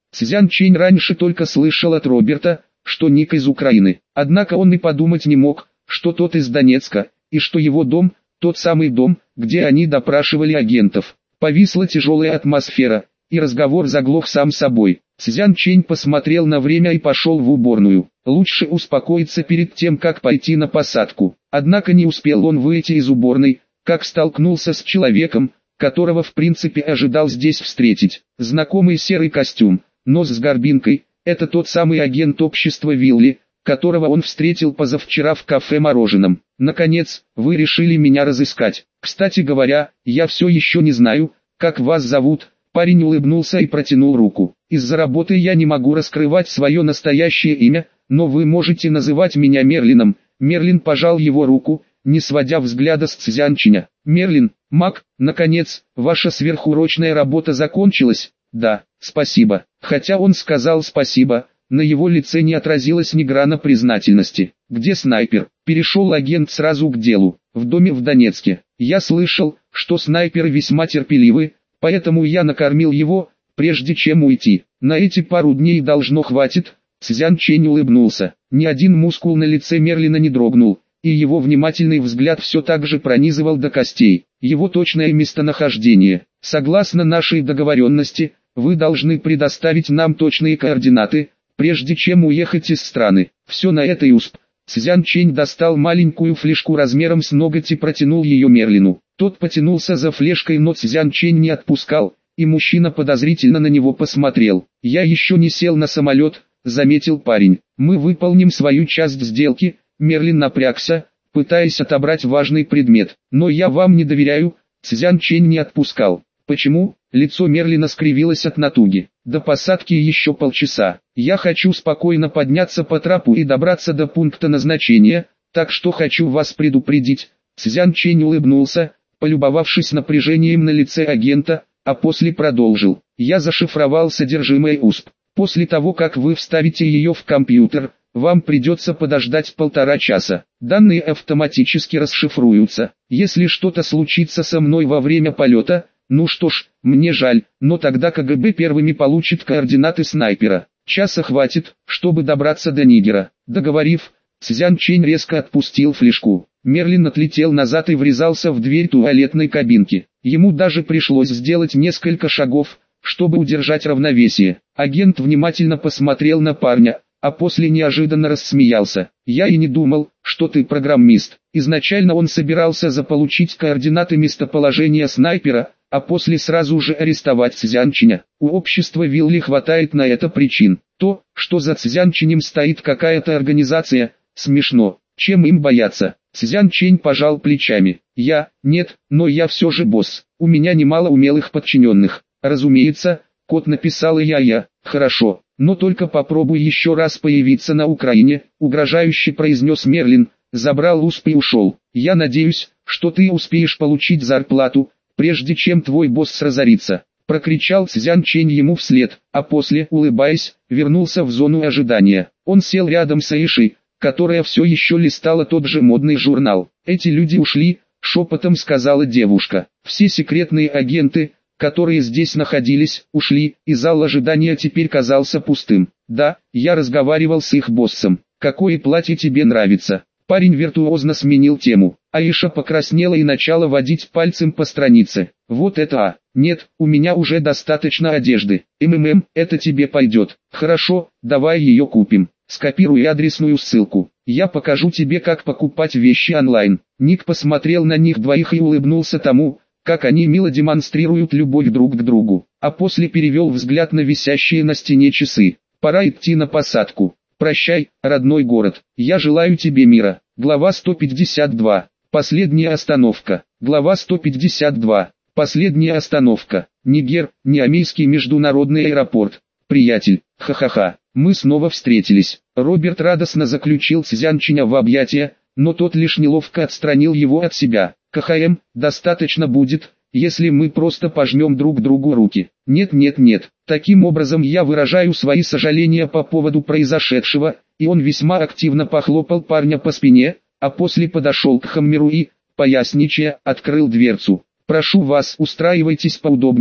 Цзян Чэнь раньше только слышал от Роберта, что Ник из Украины. Однако он и подумать не мог, что тот из Донецка, и что его дом, тот самый дом, где они допрашивали агентов. Повисла тяжелая атмосфера, и разговор заглох сам собой. Цзян Чэнь посмотрел на время и пошел в уборную. Лучше успокоиться перед тем, как пойти на посадку. Однако не успел он выйти из уборной, как столкнулся с человеком, которого в принципе ожидал здесь встретить. Знакомый серый костюм, нос с горбинкой, это тот самый агент общества Вилли, которого он встретил позавчера в кафе «Мороженом». «Наконец, вы решили меня разыскать. Кстати говоря, я все еще не знаю, как вас зовут». Парень улыбнулся и протянул руку. «Из-за работы я не могу раскрывать свое настоящее имя, но вы можете называть меня Мерлином». Мерлин пожал его руку, не сводя взгляда с Цзян Чэня. «Мерлин, маг, наконец, ваша сверхурочная работа закончилась?» «Да, спасибо». Хотя он сказал спасибо, на его лице не отразилось ни грана признательности. «Где снайпер?» Перешел агент сразу к делу. «В доме в Донецке. Я слышал, что снайперы весьма терпеливы, поэтому я накормил его, прежде чем уйти. На эти пару дней должно хватит». Цзян Чэнь улыбнулся. Ни один мускул на лице Мерлина не дрогнул, и его внимательный взгляд все так же пронизывал до костей. Его точное местонахождение. «Согласно нашей договоренности, вы должны предоставить нам точные координаты, прежде чем уехать из страны. Все на это и усп». Цзян Чэнь достал маленькую флешку размером с ноготь и протянул ее Мерлину. Тот потянулся за флешкой, но Цзян Чэнь не отпускал, и мужчина подозрительно на него посмотрел. «Я еще не сел на самолет», — заметил парень. «Мы выполним свою часть сделки». Мерлин напрягся, пытаясь отобрать важный предмет. «Но я вам не доверяю». Цзян Чэнь не отпускал. «Почему?» Лицо Мерлина скривилось от натуги. «До посадки еще полчаса. Я хочу спокойно подняться по трапу и добраться до пункта назначения, так что хочу вас предупредить». Цзян Чэнь улыбнулся, полюбовавшись напряжением на лице агента, а после продолжил. «Я зашифровал содержимое усп. После того, как вы вставите ее в компьютер, вам придется подождать полтора часа. Данные автоматически расшифруются. Если что-то случится со мной во время полета, ну что ж, мне жаль, но тогда КГБ первыми получит координаты снайпера. Часа хватит, чтобы добраться до Нигера». Договорив, Цзян Чэнь резко отпустил флешку. Мерлин отлетел назад и врезался в дверь туалетной кабинки. Ему даже пришлось сделать несколько шагов, чтобы удержать равновесие. Агент внимательно посмотрел на парня, а после неожиданно рассмеялся. «Я и не думал, что ты программист». Изначально он собирался заполучить координаты местоположения снайпера, а после сразу же арестовать Цзян Чэня. У общества Вилли хватает на это причин. То, что за Цзян Чэнем стоит какая-то организация, смешно. Чем им бояться? Цзян Чэнь пожал плечами. «Я, нет, но я все же босс. У меня немало умелых подчиненных». «Разумеется, код написал и я я. Хорошо, но только попробуй еще раз появиться на Украине», угрожающе произнес Мерлин, забрал усп и ушел. «Я надеюсь, что ты успеешь получить зарплату, прежде чем твой босс разорится», прокричал Цзян Чэнь ему вслед, а после, улыбаясь, вернулся в зону ожидания. Он сел рядом с Аишей, которая все еще листала тот же модный журнал. «Эти люди ушли», шепотом сказала девушка. «Все секретные агенты, которые здесь находились, ушли, и зал ожидания теперь казался пустым. Да, я разговаривал с их боссом. Какое платье тебе нравится?» Парень виртуозно сменил тему. Аиша покраснела и начала водить пальцем по странице. «Вот это а! Нет, у меня уже достаточно одежды. МММ, это тебе пойдет. Хорошо, давай ее купим. Скопируй адресную ссылку. Я покажу тебе, как покупать вещи онлайн». Ник посмотрел на них двоих и улыбнулся тому, как они мило демонстрируют любовь друг к другу, а после перевел взгляд на висящие на стене часы. «Пора идти на посадку. Прощай, родной город. Я желаю тебе мира». Глава сто пятьдесят два. Последняя остановка. Глава сто пятьдесят два. Последняя остановка. Нигер, Ниамейский международный аэропорт. «Приятель, ха-ха-ха, мы снова встретились». Роберт радостно заключил Цзян Чэня в объятия, но тот лишь неловко отстранил его от себя. «КХМ, достаточно будет, если мы просто пожмем друг другу руки». «Нет-нет-нет, таким образом я выражаю свои сожаления по поводу произошедшего», и он весьма активно похлопал парня по спине, а после подошел к Хаммеру и, поясничая, открыл дверцу. «Прошу вас, устраивайтесь поудобнее,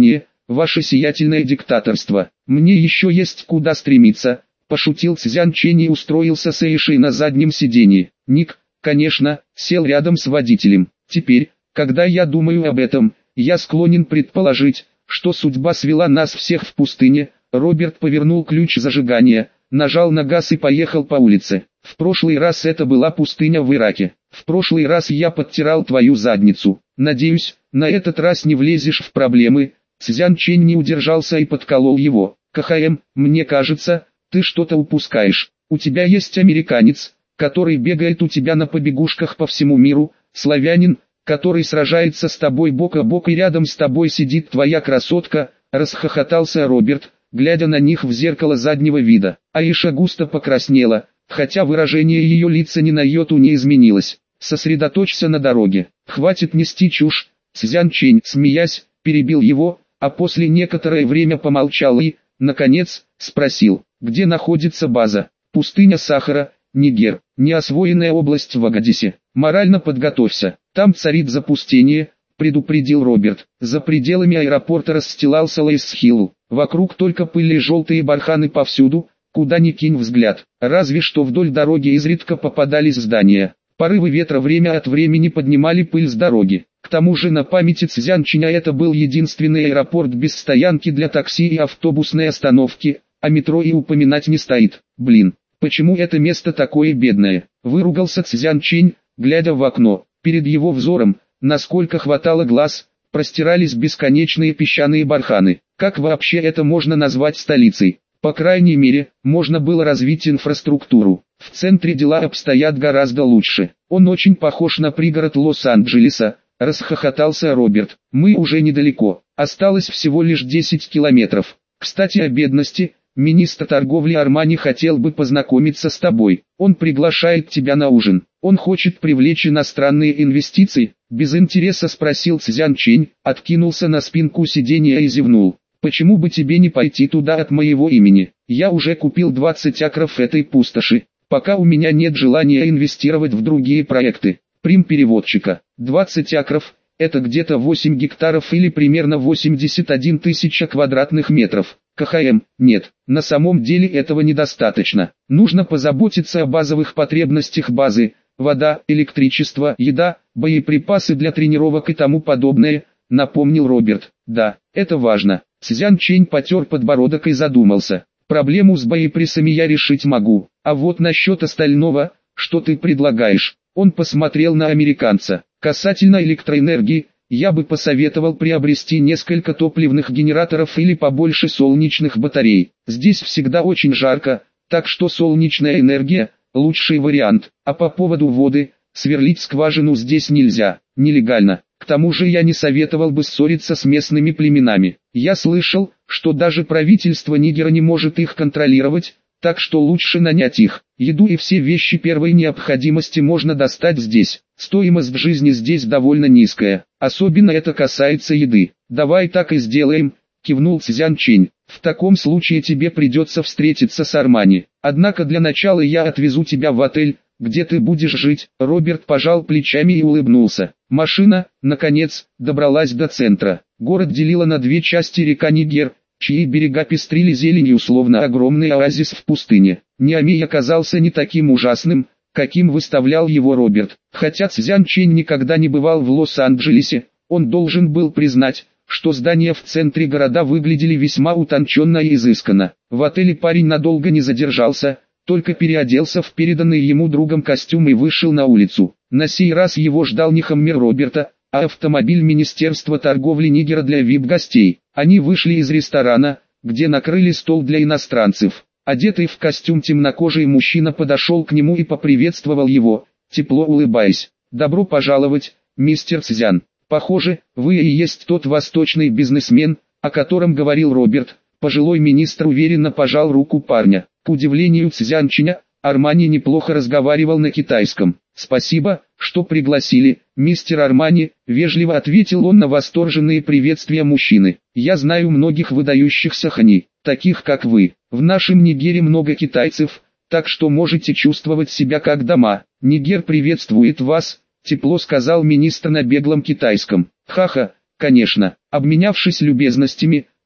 ваше сиятельное диктаторство. Мне еще есть куда стремиться, пошутил Цзян Чэнь и устроился с Эйшей на заднем сиденье. Ник, конечно, сел рядом с водителем. Теперь, когда я думаю об этом, я склонен предположить, что судьба свела нас всех в пустыне. Роберт повернул ключ зажигания, нажал на газ и поехал по улице. В прошлый раз это была пустыня в Ираке. В прошлый раз я подтирал твою задницу. Надеюсь, на этот раз не влезешь в проблемы. Цзян Чэнь не удержался и подколол его. КХМ, мне кажется, ты что-то упускаешь. У тебя есть американец, который бегает у тебя на побегушках по всему миру, славянин, который сражается с тобой бок о бок и рядом с тобой сидит твоя красотка, расхохотался Роберт, глядя на них в зеркало заднего вида. Аиша густо покраснела, хотя выражение ее лица ни на йоту не изменилось. Сосредоточься на дороге. Хватит нести чушь. Цзян Чэнь, смеясь, перебил его, а после некоторое время помолчал и, наконец, спросил, где находится база. Пустыня Сахара, Нигер, неосвоенная область в Агадисе. Морально подготовься, там царит запустение, предупредил Роберт. За пределами аэропорта расстилался Лейс-Хилл. Вокруг только пыль и желтые барханы повсюду, куда ни кинь взгляд. Разве что вдоль дороги изредка попадались здания. Порывы ветра время от времени поднимали пыль с дороги. К тому же на памяти Цзян Чэня это был единственный аэропорт без стоянки для такси и автобусной остановки, а метро и упоминать не стоит. Блин, почему это место такое бедное? Выругался Цзян Чэнь, глядя в окно. Перед его взором, насколько хватало глаз, простирались бесконечные песчаные барханы. Как вообще это можно назвать столицей? По крайней мере, можно было развить инфраструктуру. В центре дела обстоят гораздо лучше. Он очень похож на пригород Лос-Анджелеса, расхохотался Роберт. Мы уже недалеко, осталось всего лишь десять километров. Кстати, о бедности, министр торговли Армани хотел бы познакомиться с тобой. Он приглашает тебя на ужин. Он хочет привлечь иностранные инвестиции? Без интереса спросил Цзян Чэнь, откинулся на спинку сиденья и зевнул. Почему бы тебе не пойти туда от моего имени? Я уже купил двадцать акров этой пустоши. Пока у меня нет желания инвестировать в другие проекты. Прим переводчика. двадцать акров – это где-то восемь гектаров или примерно восемьдесят одна тысяча квадратных метров. КХМ, нет, на самом деле этого недостаточно. Нужно позаботиться о базовых потребностях базы. Вода, электричество, еда, боеприпасы для тренировок и тому подобное, напомнил Роберт. Да, это важно. Цзян Чэнь потер подбородок и задумался. Проблему с боеприпасами я решить могу, а вот насчет остального, что ты предлагаешь? Он посмотрел на американца. Касательно электроэнергии, я бы посоветовал приобрести несколько топливных генераторов или побольше солнечных батарей. Здесь всегда очень жарко, так что солнечная энергия – лучший вариант. А по поводу воды, сверлить скважину здесь нельзя, нелегально. К тому же я не советовал бы ссориться с местными племенами. Я слышал, что даже правительство Нигера не может их контролировать, так что лучше нанять их. Еду и все вещи первой необходимости можно достать здесь. Стоимость жизни здесь довольно низкая. Особенно это касается еды. Давай так и сделаем, кивнул Цзян Чэнь. В таком случае тебе придется встретиться с Армани. Однако для начала я отвезу тебя в отель, где ты будешь жить. Роберт пожал плечами и улыбнулся. Машина, наконец, добралась до центра. Город делила на две части река Нигер, чьи берега пестрили зеленью словно огромный оазис в пустыне. Ниамей оказался не таким ужасным, каким выставлял его Роберт. Хотя Цзян Чэнь никогда не бывал в Лос-Анджелесе, он должен был признать, что здания в центре города выглядели весьма утонченно и изысканно. В отеле парень надолго не задержался, только переоделся в переданный ему другом костюм и вышел на улицу. На сей раз его ждал не Хаммер Роберта, а автомобиль Министерства торговли Нигера для ви ай пи-гостей. Они вышли из ресторана, где накрыли стол для иностранцев. Одетый в костюм темнокожий мужчина подошел к нему и поприветствовал его, тепло улыбаясь. «Добро пожаловать, мистер Цзян. Похоже, вы и есть тот восточный бизнесмен, о котором говорил Роберт». Пожилой министр уверенно пожал руку парня. К удивлению Цзян Чэня, Армани неплохо разговаривал на китайском. «Спасибо, что пригласили, мистер Армани», — вежливо ответил он на восторженные приветствия мужчины. «Я знаю многих выдающихся хани, таких как вы. В нашем Нигере много китайцев, так что можете чувствовать себя как дома. Нигер приветствует вас», — тепло сказал министр на беглом китайском. «Ха-ха, конечно». Обменявшись любезностями,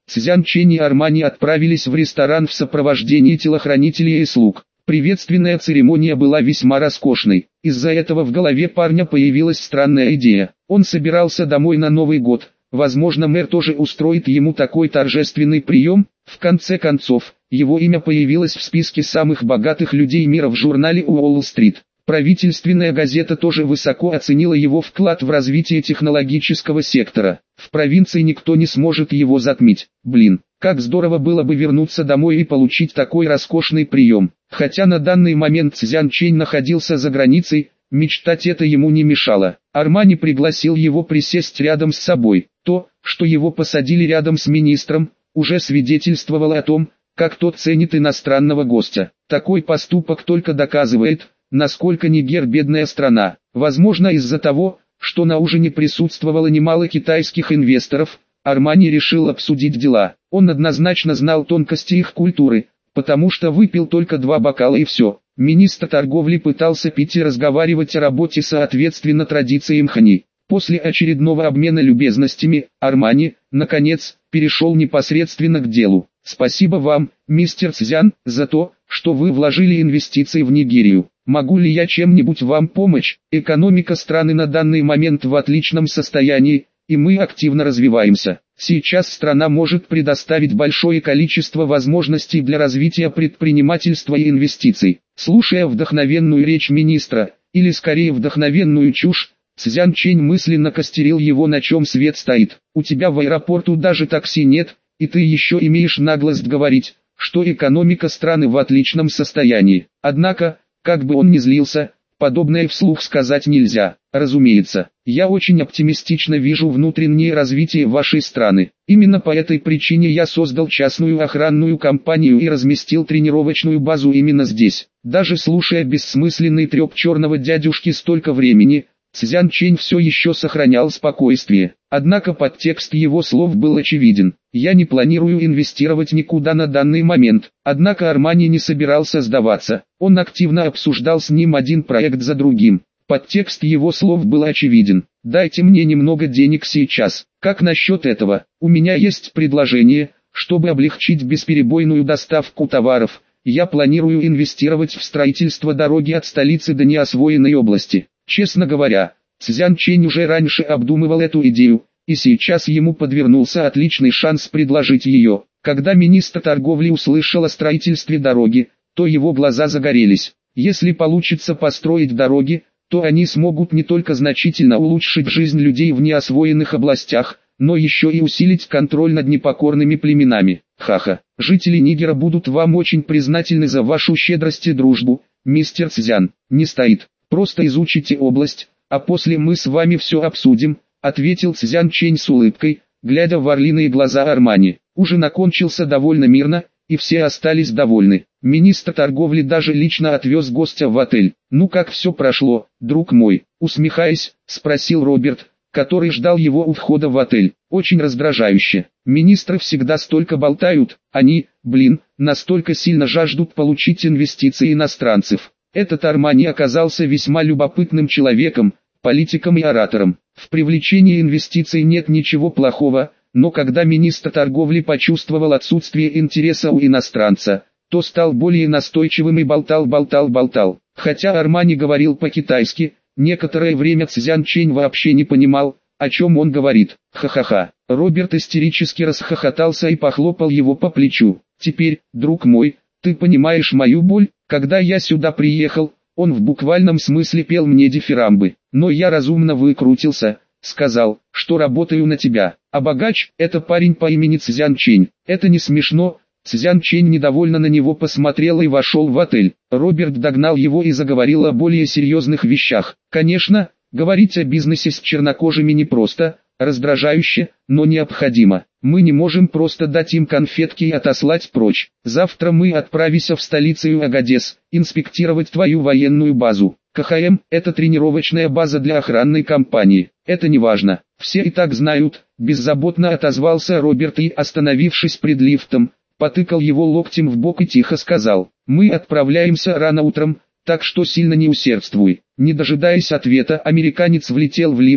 Цзян Чэнь и Армани отправились в ресторан в сопровождении телохранителей и слуг. Приветственная церемония была весьма роскошной. Из-за этого в голове парня появилась странная идея. Он собирался домой на Новый год. Возможно, мэр тоже устроит ему такой торжественный прием. В конце концов, его имя появилось в списке самых богатых людей мира в журнале Уолл-стрит. Правительственная газета тоже высоко оценила его вклад в развитие технологического сектора. В провинции никто не сможет его затмить. Блин, как здорово было бы вернуться домой и получить такой роскошный прием. Хотя на данный момент Цзян Чэнь находился за границей, мечтать это ему не мешало. Армани пригласил его присесть рядом с собой. То, что его посадили рядом с министром, уже свидетельствовало о том, как тот ценит иностранного гостя. Такой поступок только доказывает, насколько Нигер бедная страна. Возможно, из-за того, что на ужине присутствовало немало китайских инвесторов, Армани решил обсудить дела. Он однозначно знал тонкости их культуры, потому что выпил только два бокала и все. Министр торговли пытался пить и разговаривать о работе соответственно традициям Хани. После очередного обмена любезностями, Армани, наконец, перешел непосредственно к делу. «Спасибо вам, мистер Цзян, за то, что вы вложили инвестиции в Нигерию. Могу ли я чем-нибудь вам помочь? Экономика страны на данный момент в отличном состоянии, и мы активно развиваемся. Сейчас страна может предоставить большое количество возможностей для развития предпринимательства и инвестиций». Слушая вдохновенную речь министра, или скорее вдохновенную чушь, Цзян Чэнь мысленно костерил его, на чем свет стоит. «У тебя в аэропорту даже такси нет, и ты еще имеешь наглость говорить, что экономика страны в отличном состоянии». Однако, как бы он ни злился, подобное вслух сказать нельзя. Разумеется, я очень оптимистично вижу внутреннее развитие вашей страны. Именно по этой причине я создал частную охранную компанию и разместил тренировочную базу именно здесь. Даже слушая бессмысленный треп черного дядюшки столько времени, Цзян Чэнь все еще сохранял спокойствие. Однако подтекст его слов был очевиден. «Я не планирую инвестировать никуда на данный момент». Однако Армани не собирался сдаваться. Он активно обсуждал с ним один проект за другим. Подтекст его слов был очевиден. «Дайте мне немного денег сейчас. Как насчет этого? У меня есть предложение, чтобы облегчить бесперебойную доставку товаров. Я планирую инвестировать в строительство дороги от столицы до неосвоенной области». Честно говоря, Цзян Чэнь уже раньше обдумывал эту идею, и сейчас ему подвернулся отличный шанс предложить ее. Когда министр торговли услышал о строительстве дороги, то его глаза загорелись. Если получится построить дороги, то они смогут не только значительно улучшить жизнь людей в неосвоенных областях, но еще и усилить контроль над непокорными племенами. Ха-ха, жители Нигера будут вам очень признательны за вашу щедрость и дружбу, мистер Цзян. Не стоит. «Просто изучите область, а после мы с вами все обсудим», — ответил Цзян Чэнь с улыбкой, глядя в орлиные глаза Армани. Ужин окончился довольно мирно, и все остались довольны. Министр торговли даже лично отвез гостя в отель. «Ну как все прошло, друг мой?» — усмехаясь, спросил Роберт, который ждал его у входа в отель. «Очень раздражающе. Министры всегда столько болтают, они, блин, настолько сильно жаждут получить инвестиции иностранцев». Этот Армани оказался весьма любопытным человеком, политиком и оратором. В привлечении инвестиций нет ничего плохого, но когда министр торговли почувствовал отсутствие интереса у иностранца, то стал более настойчивым и болтал болтал болтал. Хотя Армани говорил по-китайски, некоторое время Цзян Чэнь вообще не понимал, о чем он говорит. Ха-ха-ха. Роберт истерически расхохотался и похлопал его по плечу. «Теперь, друг мой, ты понимаешь мою боль? Когда я сюда приехал, он в буквальном смысле пел мне дифирамбы, но я разумно выкрутился, сказал, что работаю на тебя. А богач – это парень по имени Цзян Чэнь. Это не смешно». Цзян Чэнь недовольно на него посмотрел и вошел в отель. Роберт догнал его и заговорил о более серьезных вещах. Конечно, говорить о бизнесе с чернокожими непросто, раздражающе, но необходимо. Мы не можем просто дать им конфетки и отослать прочь. Завтра мы отправимся в столицу Агадес, инспектировать твою военную базу. КХМ – это тренировочная база для охранной компании. Это не важно. Все и так знают, беззаботно отозвался Роберт и, остановившись пред лифтом, потыкал его локтем в бок и тихо сказал: «Мы отправляемся рано утром, так что сильно не усердствуй». Не дожидаясь ответа, американец влетел в лифт,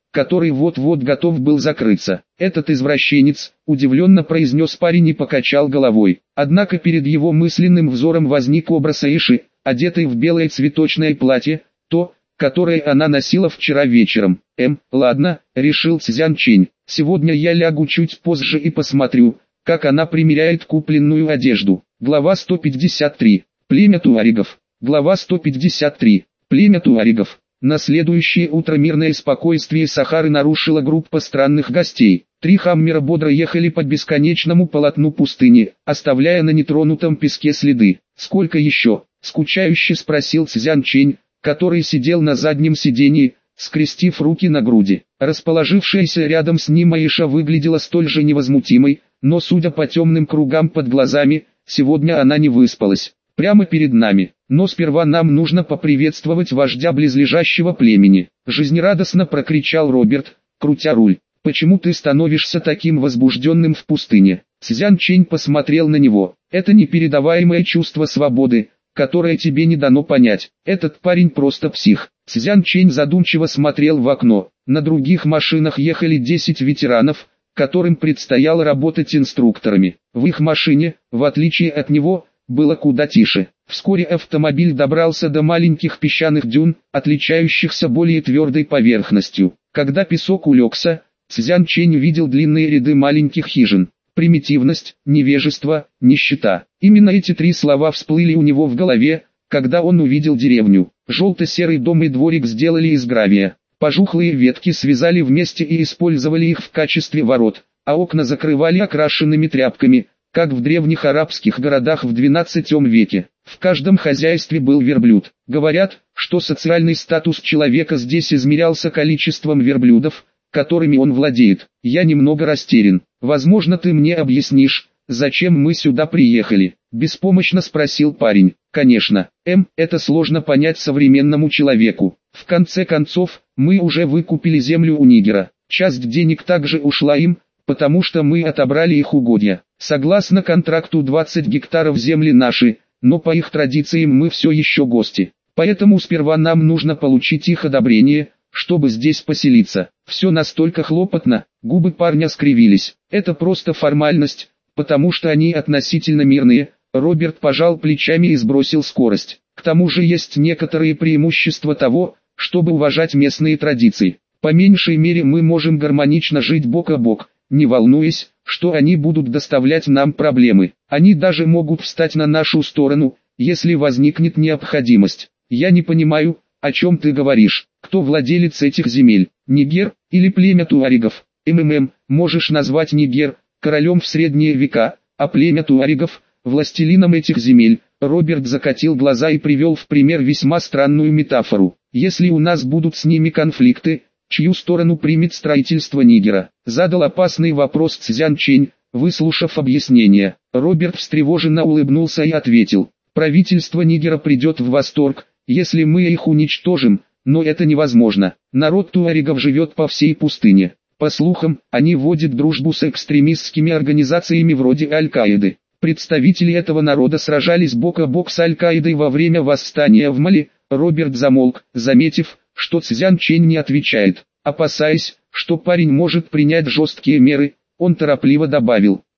который вот-вот готов был закрыться. «Этот извращенец», — удивленно произнес парень и покачал головой. Однако перед его мысленным взором возник образ Аиши, одетой в белое цветочное платье, то, которое она носила вчера вечером. «Эм, ладно», — решил Цзян Чэнь, — «сегодня я лягу чуть позже и посмотрю, как она примеряет купленную одежду». Глава сто пятьдесят три. Племя туарегов. Глава сто пятьдесят три. Племя туарегов. На следующее утро мирное спокойствие Сахары нарушила группа странных гостей. Три хаммера бодро ехали по бесконечному полотну пустыни, оставляя на нетронутом песке следы. «Сколько еще?» — скучающе спросил Цзян Чэнь, который сидел на заднем сиденье, скрестив руки на груди. Расположившаяся рядом с ним Аиша выглядела столь же невозмутимой, но судя по темным кругам под глазами, сегодня она не выспалась. «Прямо перед нами, но сперва нам нужно поприветствовать вождя близлежащего племени», жизнерадостно прокричал Роберт, крутя руль. «Почему ты становишься таким возбужденным в пустыне?» Цзян Чэнь посмотрел на него. «Это непередаваемое чувство свободы, которое тебе не дано понять. Этот парень просто псих». Цзян Чэнь задумчиво смотрел в окно. На других машинах ехали десять ветеранов, которым предстояло работать инструкторами. В их машине, в отличие от него, было куда тише. Вскоре автомобиль добрался до маленьких песчаных дюн, отличающихся более твердой поверхностью. Когда песок улегся, Цзян Чэнь увидел длинные ряды маленьких хижин. Примитивность, невежество, нищета. Именно эти три слова всплыли у него в голове, когда он увидел деревню. Желто-серый дом и дворик сделали из гравия. Пожухлые ветки связали вместе и использовали их в качестве ворот, а окна закрывали окрашенными тряпками, как в древних арабских городах в двенадцатом веке. В каждом хозяйстве был верблюд. Говорят, что социальный статус человека здесь измерялся количеством верблюдов, которыми он владеет. Я немного растерян. Возможно, ты мне объяснишь, зачем мы сюда приехали? Беспомощно спросил парень. Конечно, М, это сложно понять современному человеку. В конце концов, мы уже выкупили землю у Нигера. Часть денег также ушла им, потому что мы отобрали их угодья. Согласно контракту двадцать гектаров земли наши, но по их традициям мы все еще гости. Поэтому сперва нам нужно получить их одобрение, чтобы здесь поселиться. Все настолько хлопотно, губы парня скривились. Это просто формальность, потому что они относительно мирные. Роберт пожал плечами и сбросил скорость. К тому же есть некоторые преимущества того, чтобы уважать местные традиции. По меньшей мере мы можем гармонично жить бок о бок, не волнуясь, что они будут доставлять нам проблемы. Они даже могут встать на нашу сторону, если возникнет необходимость. Я не понимаю, о чем ты говоришь. Кто владелец этих земель? Нигер или племя туарегов? МММ, можешь назвать Нигер королем в средние века, а племя туарегов властелином этих земель. Роберт закатил глаза и привел в пример весьма странную метафору. Если у нас будут с ними конфликты, чью сторону примет строительство Нигера? Задал опасный вопрос Цзян Чэнь, выслушав объяснение. Роберт встревоженно улыбнулся и ответил: правительство Нигера придет в восторг, если мы их уничтожим, но это невозможно. Народ туарегов живет по всей пустыне. По слухам, они водят дружбу с экстремистскими организациями вроде Аль-Каиды. Представители этого народа сражались бок о бок с Аль-Каидой во время восстания в Мали. Роберт замолк, заметив, что Цзян Чэнь не отвечает. Опасаясь, что парень может принять жесткие меры, он торопливо добавил: